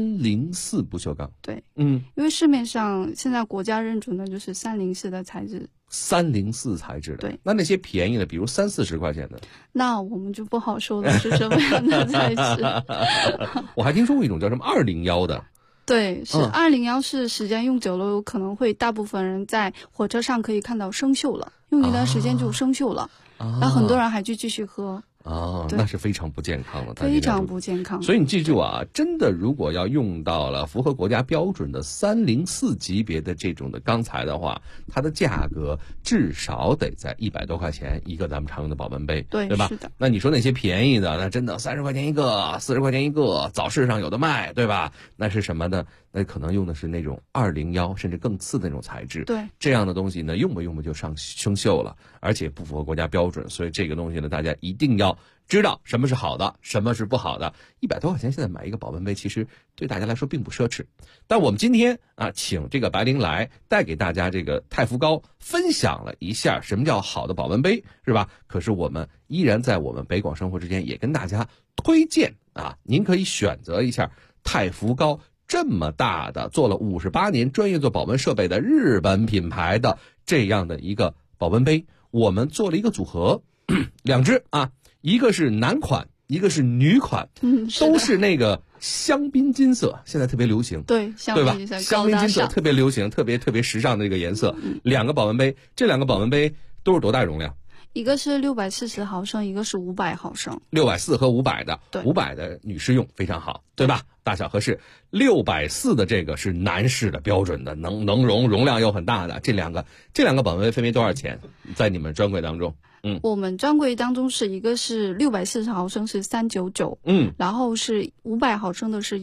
304不锈钢。 对，因为市面上现在国家认准的就是304的材质。 304材质的。 对， 那些便宜的，比如30-40块钱的， 那我们就不好说了是什么样的材质。 我还听说过一种叫什么201的。 对，是201，是时间用久了有可能会大部分人在火车上可以看到生锈了，用一段时间就生锈了，然后很多人还去继续喝。 那是非常不健康的， 非常不健康。 所以你记住啊，真的如果要用到了符合国家标准的304级别的这种的钢材的话，它的价格至少得在100多块钱一个咱们常用的保温杯，对吧？ 是的。 那你说那些便宜的，那真的30块钱一个，40块钱一个，早市上有的卖，对吧？那是什么呢？那可能用的是那种201甚至更次的那种材质。 对， 这样的东西呢，用不就生锈了，而且不符合国家标准。所以这个东西呢，大家一定要知道什么是好的，什么是不好的。100多块钱现在买一个保温杯，其实对大家来说并不奢侈。但我们今天请这个白灵来带给大家这个太福高分享了一下什么叫好的保温杯，是吧？可是我们依然在我们北广生活之间也跟大家推荐您可以选择一下太福高这么大的做了58年专业做保温设备的日本品牌的这样的一个保温杯。我们做了一个组合，2只一个是男款，一个是女款，都是那个香槟金色，现在特别流行， 对吧？香槟金色特别流行，特别时尚的这个颜色。2个保温杯，这2个保温杯都是多大容量？ 一个是640毫升，一个是500毫升。 640和500的， 对 ，500的女士用非常好，对吧？大小合适。640的这个是男士的标准的，能容量又很大的。这两个保温杯分别多少钱？在你们专柜当中？ 我们专柜当中是一个是640毫升是399，然后是500毫升的是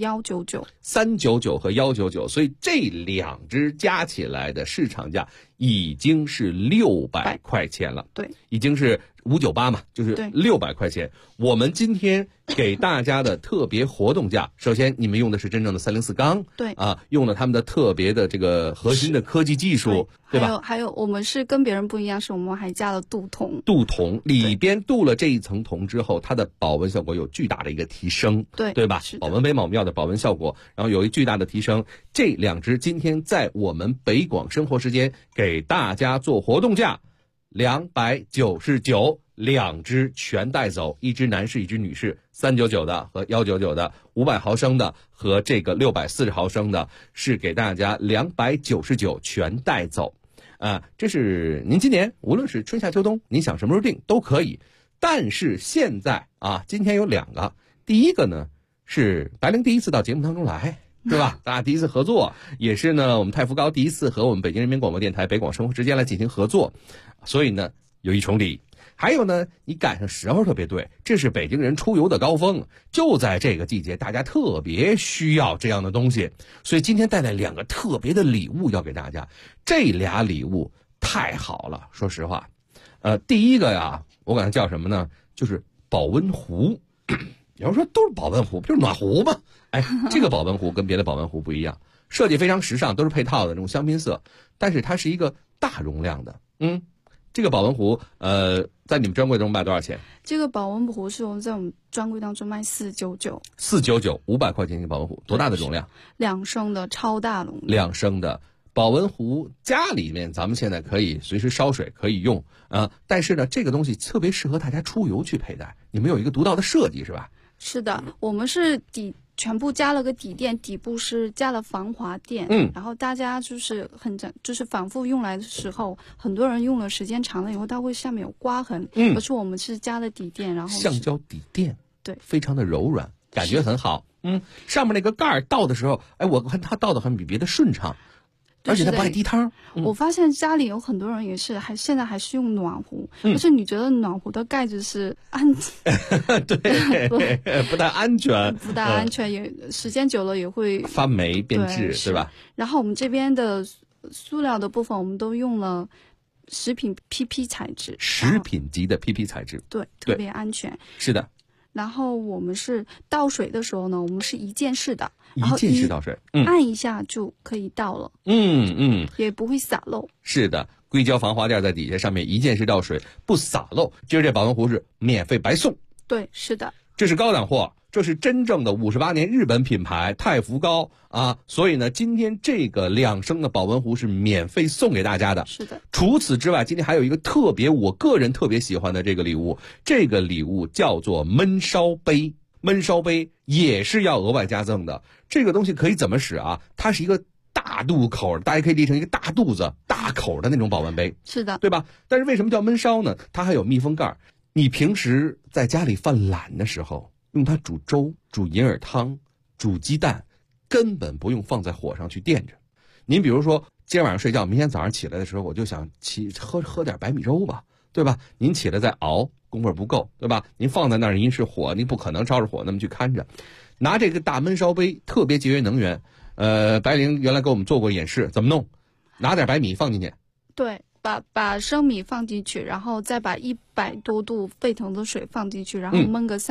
199，399 和199，所以这2只加起来的市场价已经是600块钱了， 对， 已经是598嘛，就是600块钱。我们今天给大家的特别活动价，首先你们用的是真正的304钢， 对用了他们的特别的这个核心的科技技术，对吧？ 还有我们是跟别人不一样，是我们还加了镀铜， 里边镀了这一层铜之后，它的保温效果有巨大的一个提升，对吧？保温杯嘛，我们要的保温效果，然后有一巨大的提升。这2只今天在我们北广生活时间给大家做活动价，299，2只全带走，一只男士，一只女士，399的和199的，500毫升的和这个640毫升的，是给大家299全带走。 这是您今年无论是春夏秋冬，您想什么时候订都可以。但是现在今天有2个，第一个呢是白灵第一次到节目当中来，对吧？大家第一次合作，也是呢我们太福高第一次和我们北京人民广播电台北广生活之间来进行合作，所以呢有一重礼。还有呢，你赶上时候特别对，这是北京人出游的高峰，就在这个季节，大家特别需要这样的东西，所以今天带来2个特别的礼物要给大家。这俩礼物太好了，说实话，第一个呀，我管它叫什么呢？就是保温壶。有人说都是保温壶，不就是暖壶吗？这个保温壶跟别的保温壶不一样，设计非常时尚，都是配套的这种香槟色，但是它是一个大容量的。这个保温壶，在你们专柜中卖多少钱？ 这个保温壶是我们在我们专柜当中卖499。 499，500块钱一个保温壶，多大的容量 ？2升的超大容量。 2升的保温壶，家里面咱们现在可以随时烧水可以用但是呢，这个东西特别适合大家出游去佩戴。你们有一个独到的设计是吧？ 是的，我们是全部加了个底垫，底部是加了防滑垫，然后大家就是反复用来的时候，很多人用了时间长了以后，它会下面有刮痕，可是我们是加了底垫，然后橡胶底垫， 对， 非常的柔软，感觉很好。上面那个盖儿倒的时候，我看它倒的很比别的顺畅。而且它不爱滴汤。 我发现家里有很多人也是，现在还是用暖壶，可是你觉得暖壶的盖子是对，不太安全， 不太安全，也时间久了也会发霉变质，对吧？ 然后我们这边的塑料的部分，我们都用了食品 PP 材质， 食品级的 PP 材质， 对，特别安全。 是的。 然后我们是倒水的时候呢，我们是一键式的， 一键式倒水， 按一下就可以倒了，也不会洒漏。 是的，硅胶防滑垫在底下，上面一键式倒水，不洒漏。今儿这保温壶是免费白送。 对，是的， 这是高档货，这是真正的58年日本品牌太福高所以呢，今天这个2升的保温壶是免费送给大家的。 是的。 除此之外，今天还有一个我个人特别喜欢的这个礼物，这个礼物叫做焖烧杯。焖烧杯也是要额外加赠的。这个东西可以怎么使它是一个大肚口，大家可以理成一个大肚子、大口的那种保温杯。 是的， 对吧？但是为什么叫焖烧呢？它还有密封盖。你平时在家里犯懒的时候，用它煮粥、煮银耳汤、煮鸡蛋，根本不用放在火上去垫着。您比如说，今天晚上睡觉，明天早上起来的时候，我就想喝点白米粥吧，对吧？您起来再熬，功夫不够，对吧？您放在那儿，您是火，您不可能照着火那么去看着。拿这个大焖烧杯，特别节约能源。白灵原来给我们做过演示，怎么弄？拿点白米放进去， 对，把生米放进去，然后再把100多度沸腾的水放进去，然后焖个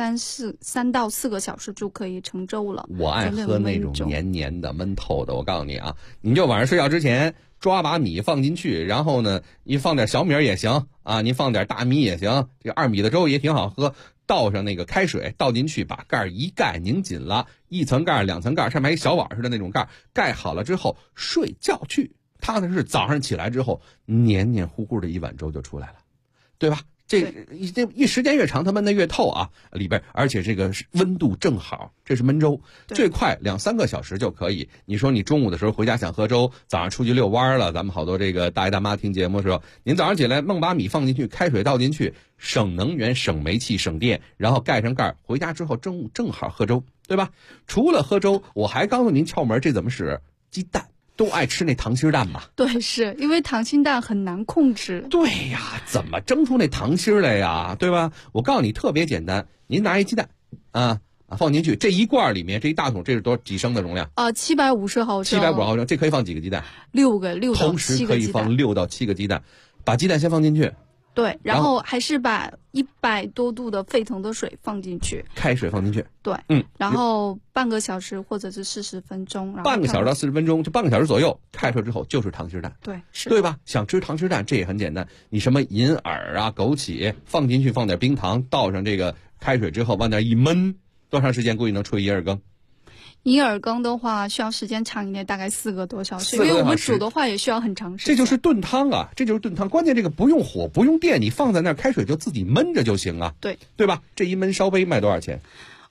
3到4个小时就可以成粥了。 我爱喝那种黏黏的、焖透的。我告诉你你就晚上睡觉之前抓把米放进去，然后呢，你放点小米也行您放点大米也行，这个2米的粥也挺好喝。倒上那个开水，倒进去，把盖一盖，拧紧了，1层盖、2层盖，上面一小碗似的那种盖，盖好了之后睡觉去。踏踏实实早上起来之后，黏黏糊糊的一碗粥就出来了，对吧？这时间越长，它焖得越透里边，而且这个温度正好，这是焖粥，最快2-3个小时就可以。你说你中午的时候回家想喝粥，早上出去遛弯了，咱们好多这个大爷大妈听节目的时候，您早上起来弄把米放进去，开水倒进去，省能源、省煤气、省电，然后盖上盖，回家之后中午正好喝粥，对吧？除了喝粥，我还告诉您窍门，这怎么使？鸡蛋。都爱吃那溏心蛋吧？ 对，是因为溏心蛋很难控制。 对呀，怎么蒸出那溏心来呀？对吧？我告诉你，特别简单，您拿一鸡蛋放进去，这一罐里面这一大桶，这是几升的容量 ？750毫升。 750毫升，这可以放几个鸡蛋 ？6到7个。 同时可以放6到7个鸡蛋，把鸡蛋先放进去。 对，然后还是把100多度的沸腾的水放进去， 开水放进去。 对，然后半个小时或者是40分钟， 半个小时到40分钟，就半个小时左右，开出来之后就是溏心蛋。 对，是， 对吧？想吃溏心蛋，这也很简单，你什么银耳枸杞放进去，放点冰糖，倒上这个开水之后，往那一焖，多长时间估计能出一银耳羹？ 银耳羹的话需要时间长一点，大概4个多小时，因为我们煮的话也需要很长时间。 这就是炖汤这就是炖汤。关键这个不用火，不用电，你放在那儿开水就自己焖着就行对， 对吧？这一焖烧杯卖多少钱？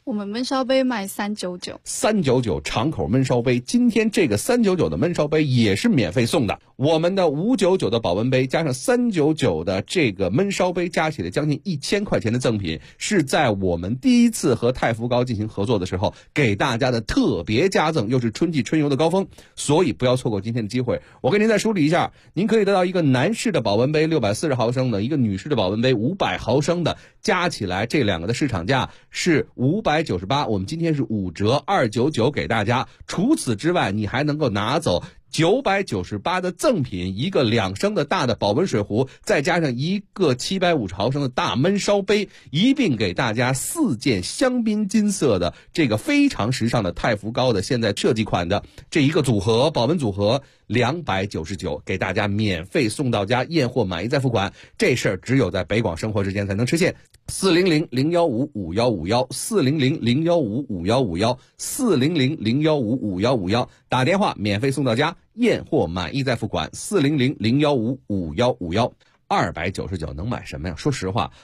我们焖烧杯卖399，399 敞口焖烧杯。今天这个399的焖烧杯也是免费送的。我们的599的保温杯加上399的这个焖烧杯，加起来将近1000块钱的赠品，是在我们第一次和太福高进行合作的时候给大家的特别加赠，又是春季春游的高峰，所以不要错过今天的机会。我给您再梳理一下，您可以得到一个男士的保温杯640毫升的，一个女士的保温杯500毫升的，加起来这两个的市场价是598，我们今天是5折299给大家。除此之外，你还能够拿走998的赠品，一个2升的大的保温水壶，再加上一个750毫升的大焖烧杯，一并给大家4件香槟金色的这个非常时尚的太福高的现在设计款的这一个组合，保温组合299，给大家免费送到家，验货满意再付款。这事儿只有在北广生活之间才能实现。400-015-5151，400-015-5151，400-015-5151，打电话免费送到家，验货满意再付款。400-015-5151，299能买什么呀？说实话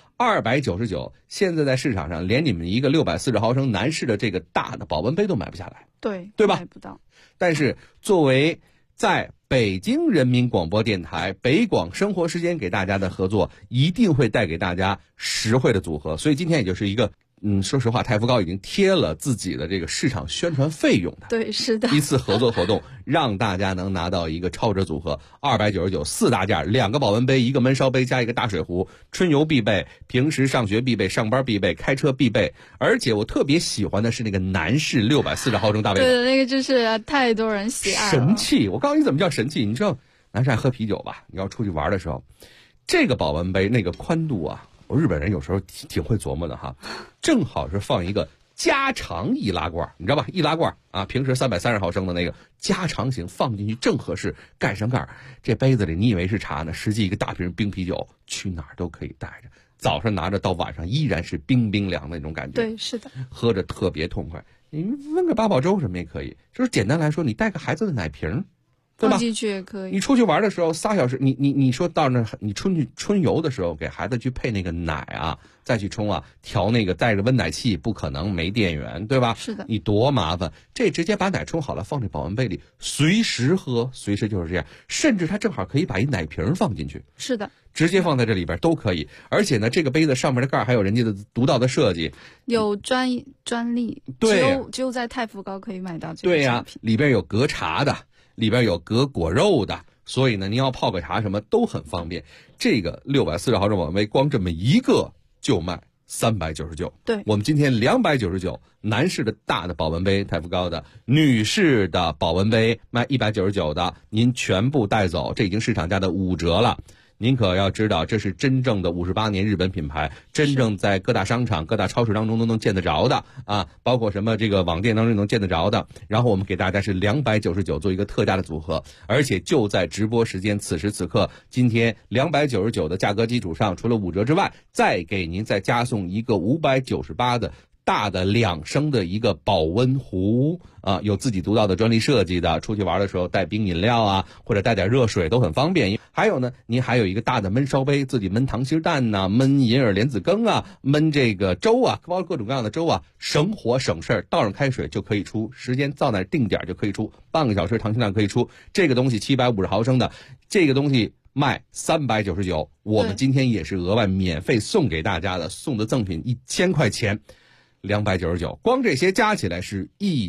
，299现在在市场上连你们一个640毫升男士的这个大的保温杯都买不下来，对吧？买不到。但是作为在北京人民广播电台北广生活时间给大家的合作，一定会带给大家实惠的组合。所以今天也就是一个说实话，太福高已经贴了自己的这个市场宣传费用的，对，是的，一次合作活动，让大家能拿到一个超值组合，299 4大件，2个保温杯，一个焖烧杯加一个大水壶，春游必备，平时上学必备，上班必备，开车必备。而且我特别喜欢的是那个男士640毫升大杯，对，那个就是太多人喜爱了，神器。我告诉你怎么叫神器，你知道男士爱喝啤酒吧？你要出去玩的时候，这个保温杯那个宽度啊，日本人有时候挺会琢磨的哈，正好是放一个加长易拉罐，你知道吧？易拉罐啊，平时330毫升的那个加长型放进去正合适，盖上盖。这杯子里你以为是茶呢，实际一个大瓶冰啤酒，去哪儿都可以带着，早上拿着到晚上依然是冰冰凉的那种感觉。对，是的，喝着特别痛快。你温个八宝粥什么也可以，就是简单来说，你带个孩子的奶瓶，对吧？放进去也可以。你出去玩的时候3小时，你说到那你春游的时候给孩子去配那个奶啊，再去冲啊，调那个带着温奶器，不可能没电源，对吧？是的。你多麻烦，这直接把奶冲好了放这保温杯里，随时喝，随时就是这样。甚至它正好可以把一奶瓶放进去，是的，直接放在这里边都可以。而且呢，这个杯子上面的盖还有人家的独到的设计，有专利，对，只有在太福高可以买到这个产品。对呀，里边有隔茶的。里边有隔果肉的，所以呢，您要泡个茶什么都很方便。这个640毫升保温杯光这么一个就卖399。对，我们今天299，男士的大的保温杯太福高的，女士的保温杯卖199的，您全部带走，这已经市场价的5折了。您可要知道，这是真正的58年日本品牌，真正在各大商场、各大超市当中都能见得着的啊，包括什么这个网店当中能见得着的。然后我们给大家是299做一个特价的组合，而且就在直播时间，此时此刻，今天299的价格基础上，除了5折之外，再给您再加送一个598的。大的2升的一个保温壶啊，有自己独到的专利设计的，出去玩的时候带冰饮料啊，或者带点热水都很方便。还有呢，您还有一个大的焖烧杯，自己焖溏心蛋呐，焖银耳莲子羹啊，焖这个粥啊，包括各种各样的粥啊，省火省事儿，倒上开水就可以出，时间到那定点就可以出，半个小时溏心蛋可以出。这个东西750毫升的，这个东西卖399，我们今天也是额外免费送给大家的，送的赠品1000块钱。299，光这些加起来是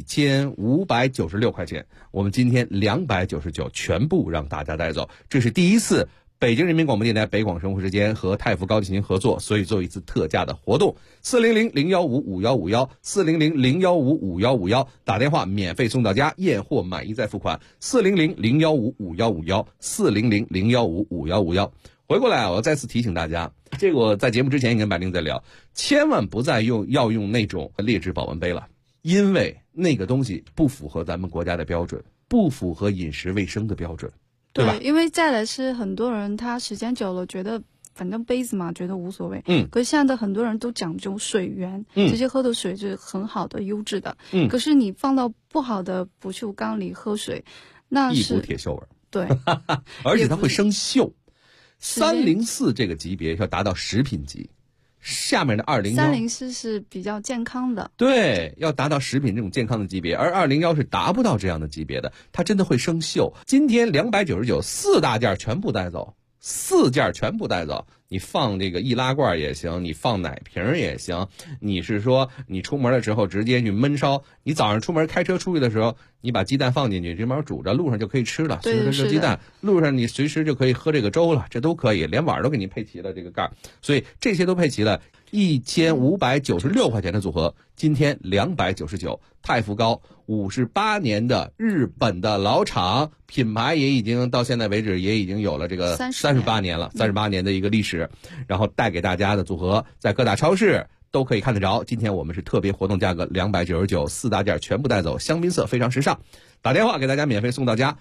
1596块钱。我们今天299全部让大家带走，这是第一次北京人民广播电台北广生活时间和太福高进行合作，所以做一次特价的活动。400-015-5151，400-015-5151，打电话免费送到家，验货满意再付款。400-015-5151，400-015-5151。回过来我再次提醒大家，这个我在节目之前也跟白灵在聊，千万不再要用那种劣质保温杯了，因为那个东西不符合咱们国家的标准，不符合饮食卫生的标准，对吧？因为再来是很多人他时间久了觉得反正杯子嘛，觉得无所谓。可是现在的很多人都讲究水源，直接喝的水是很好的、优质的。可是你放到不好的不锈钢里喝水，那是一股铁锈味。对，而且它会生锈。304这个级别要达到食品级， 下面的201 304是比较健康的， 对，要达到食品这种健康的级别，而201是达不到这样的级别的，它真的会生锈。今天299 4大件全部带走，4件全部带走。你放这个易拉罐也行，你放奶瓶也行，你是说你出门的时候直接去焖烧，你早上出门开车出去的时候，你把鸡蛋放进去，这边煮着，路上就可以吃了，随时热鸡蛋，路上你随时就可以喝这个粥了，这都可以，连碗都给你配齐了这个盖，所以这些都配齐了。1596块钱的组合，今天299。太福糕58年的日本的老厂，品牌也已经到现在为止也已经有了这个38年了，38年的一个历史，然后带给大家的组合，在各大超市都可以看得着。今天我们是特别活动价格299，4大件全部带走，香槟色非常时尚。打电话给大家免费送到家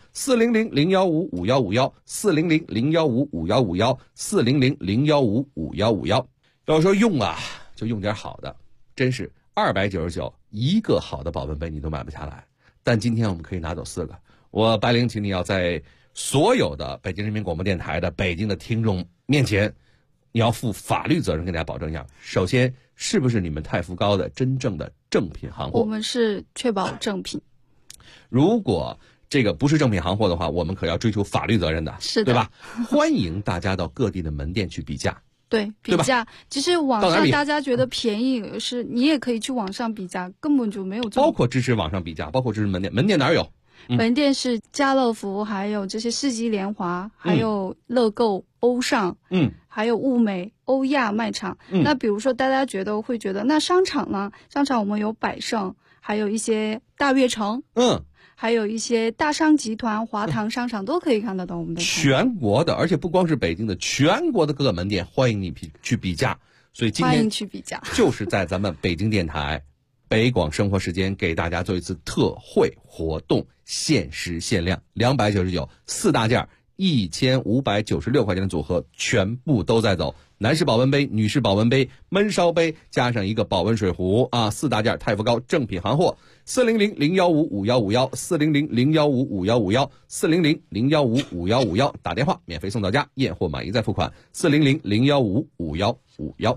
，400-015-5151，400-015-5151，400-015-5151。要说用啊，就用点好的，真是299一个好的保温杯你都买不下来。但今天我们可以拿走4个。我白灵请你要在所有的北京人民广播电台的北京的听众面前，你要负法律责任，跟大家保证一下。首先，是不是你们太福糕的真正的正品行货？ 我们是确保正品。 如果这个不是正品行货的话，我们可要追求法律责任的， 是的， 对吧？欢迎大家到各地的门店去比价。 对，比价，其实网上大家觉得便宜，是你也可以去网上比价，根本就没有包括支持网上比价，包括支持门店。门店哪儿有？ 门店是家乐福，还有这些世纪联华，还有乐购、欧尚，还有物美、欧亚卖场。那比如说大家会觉得那商场呢？商场我们有百盛，还有一些大悦城，还有一些大商集团、华堂商场都可以看得到我们的全国的，而且不光是北京的，全国的各个门店欢迎你去比价。所以今天欢迎去比价， 就是在咱们北京电台北广生活时间给大家做一次特惠活动，限时限量299，4大件1596块钱的组合全部都在走。男士保温杯、女士保温杯、焖烧杯，加上一个保温水壶啊，4大件太福糕正品行货。400-015-5151，400-015-5151，400-015-5151，打电话免费送到家，验货满意再付款。400-015-5151。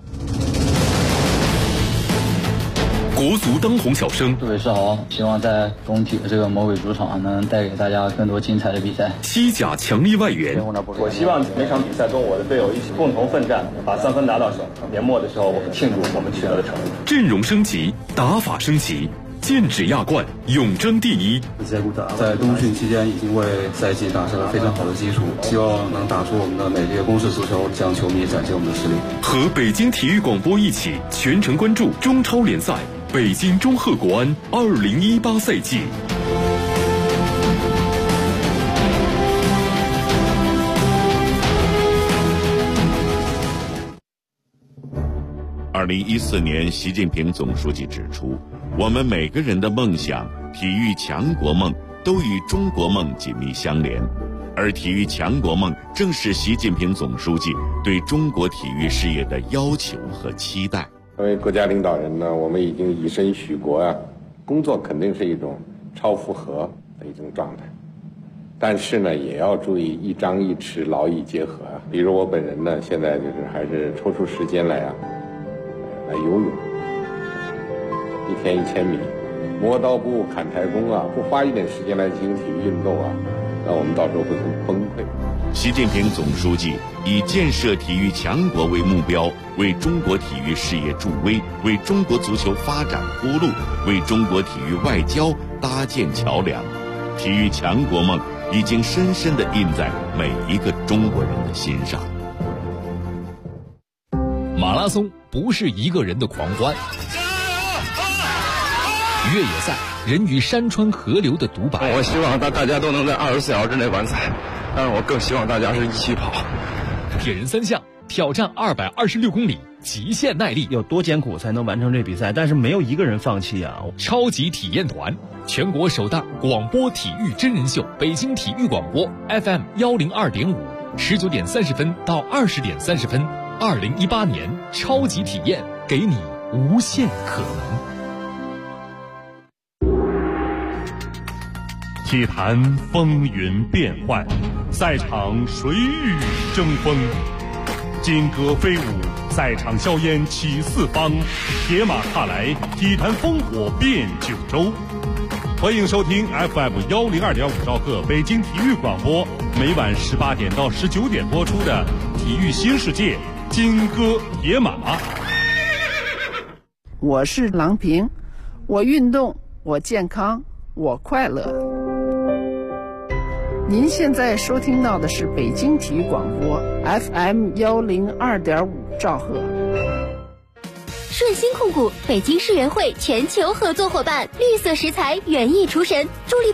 国足当红小生， 各位是好，希望在工体的这个魔鬼主场能带给大家更多精彩的比赛。 西甲强力外援， 我希望每场比赛中我的队友一起共同奋战，把3分拿到手。年末的时候，我们庆祝我们取得的成绩。 阵容升级，打法升级，剑指亚冠，永争第一。 在冬训期间已经为赛季打下了非常好的基础，希望能打出我们的美丽的攻势足球，向球迷展现我们的实力。 和北京体育广播一起全程关注中超联赛。北京中赫国安2018赛季。 2014年，习近平总书记指出，我们每个人的梦想、体育强国梦都与中国梦紧密相连，而体育强国梦正是习近平总书记对中国体育事业的要求和期待。 作为国家领导人呢，我们已经以身许国啊，工作肯定是一种超负荷的一种状态，但是呢，也要注意一张一弛，劳逸结合啊。比如我本人呢，现在还是抽出时间来游泳，1天1000米，磨刀不误砍柴工啊，不花一点时间来进行体育运动啊，那我们到时候会很崩溃。 习近平总书记以建设体育强国为目标，为中国体育事业助威，为中国足球发展铺路，为中国体育外交搭建桥梁。体育强国梦已经深深地印在每一个中国人的心上。 马拉松不是一个人的狂欢，越野赛人与山川河流的独白。 我希望大家都能在24小时之内完赛，但是我更希望大家是一起跑。 铁人3项挑战226公里，极限耐力， 有多艰苦才能完成这比赛？但是没有一个人放弃啊！ 超级体验团，全国首档广播体育真人秀，北京体育广播 FM 102.5，19点30分到20点30分，2018年超级体验，给你无限可能。 体坛风云变幻，赛场谁与争锋？金戈飞舞， 赛场硝烟起四方，铁马踏来，体坛烽火遍九州。欢迎收听 FM 102.5兆赫北京体育广播，每晚18点到19点播出的《体育新世界》金戈铁马。 我是郎平，我运动，我健康，我快乐。您现在收听到的是北京体育广播 FM 102.5兆赫。 顺鑫控股北京世园会全球合作伙伴，绿色食材园艺厨神助力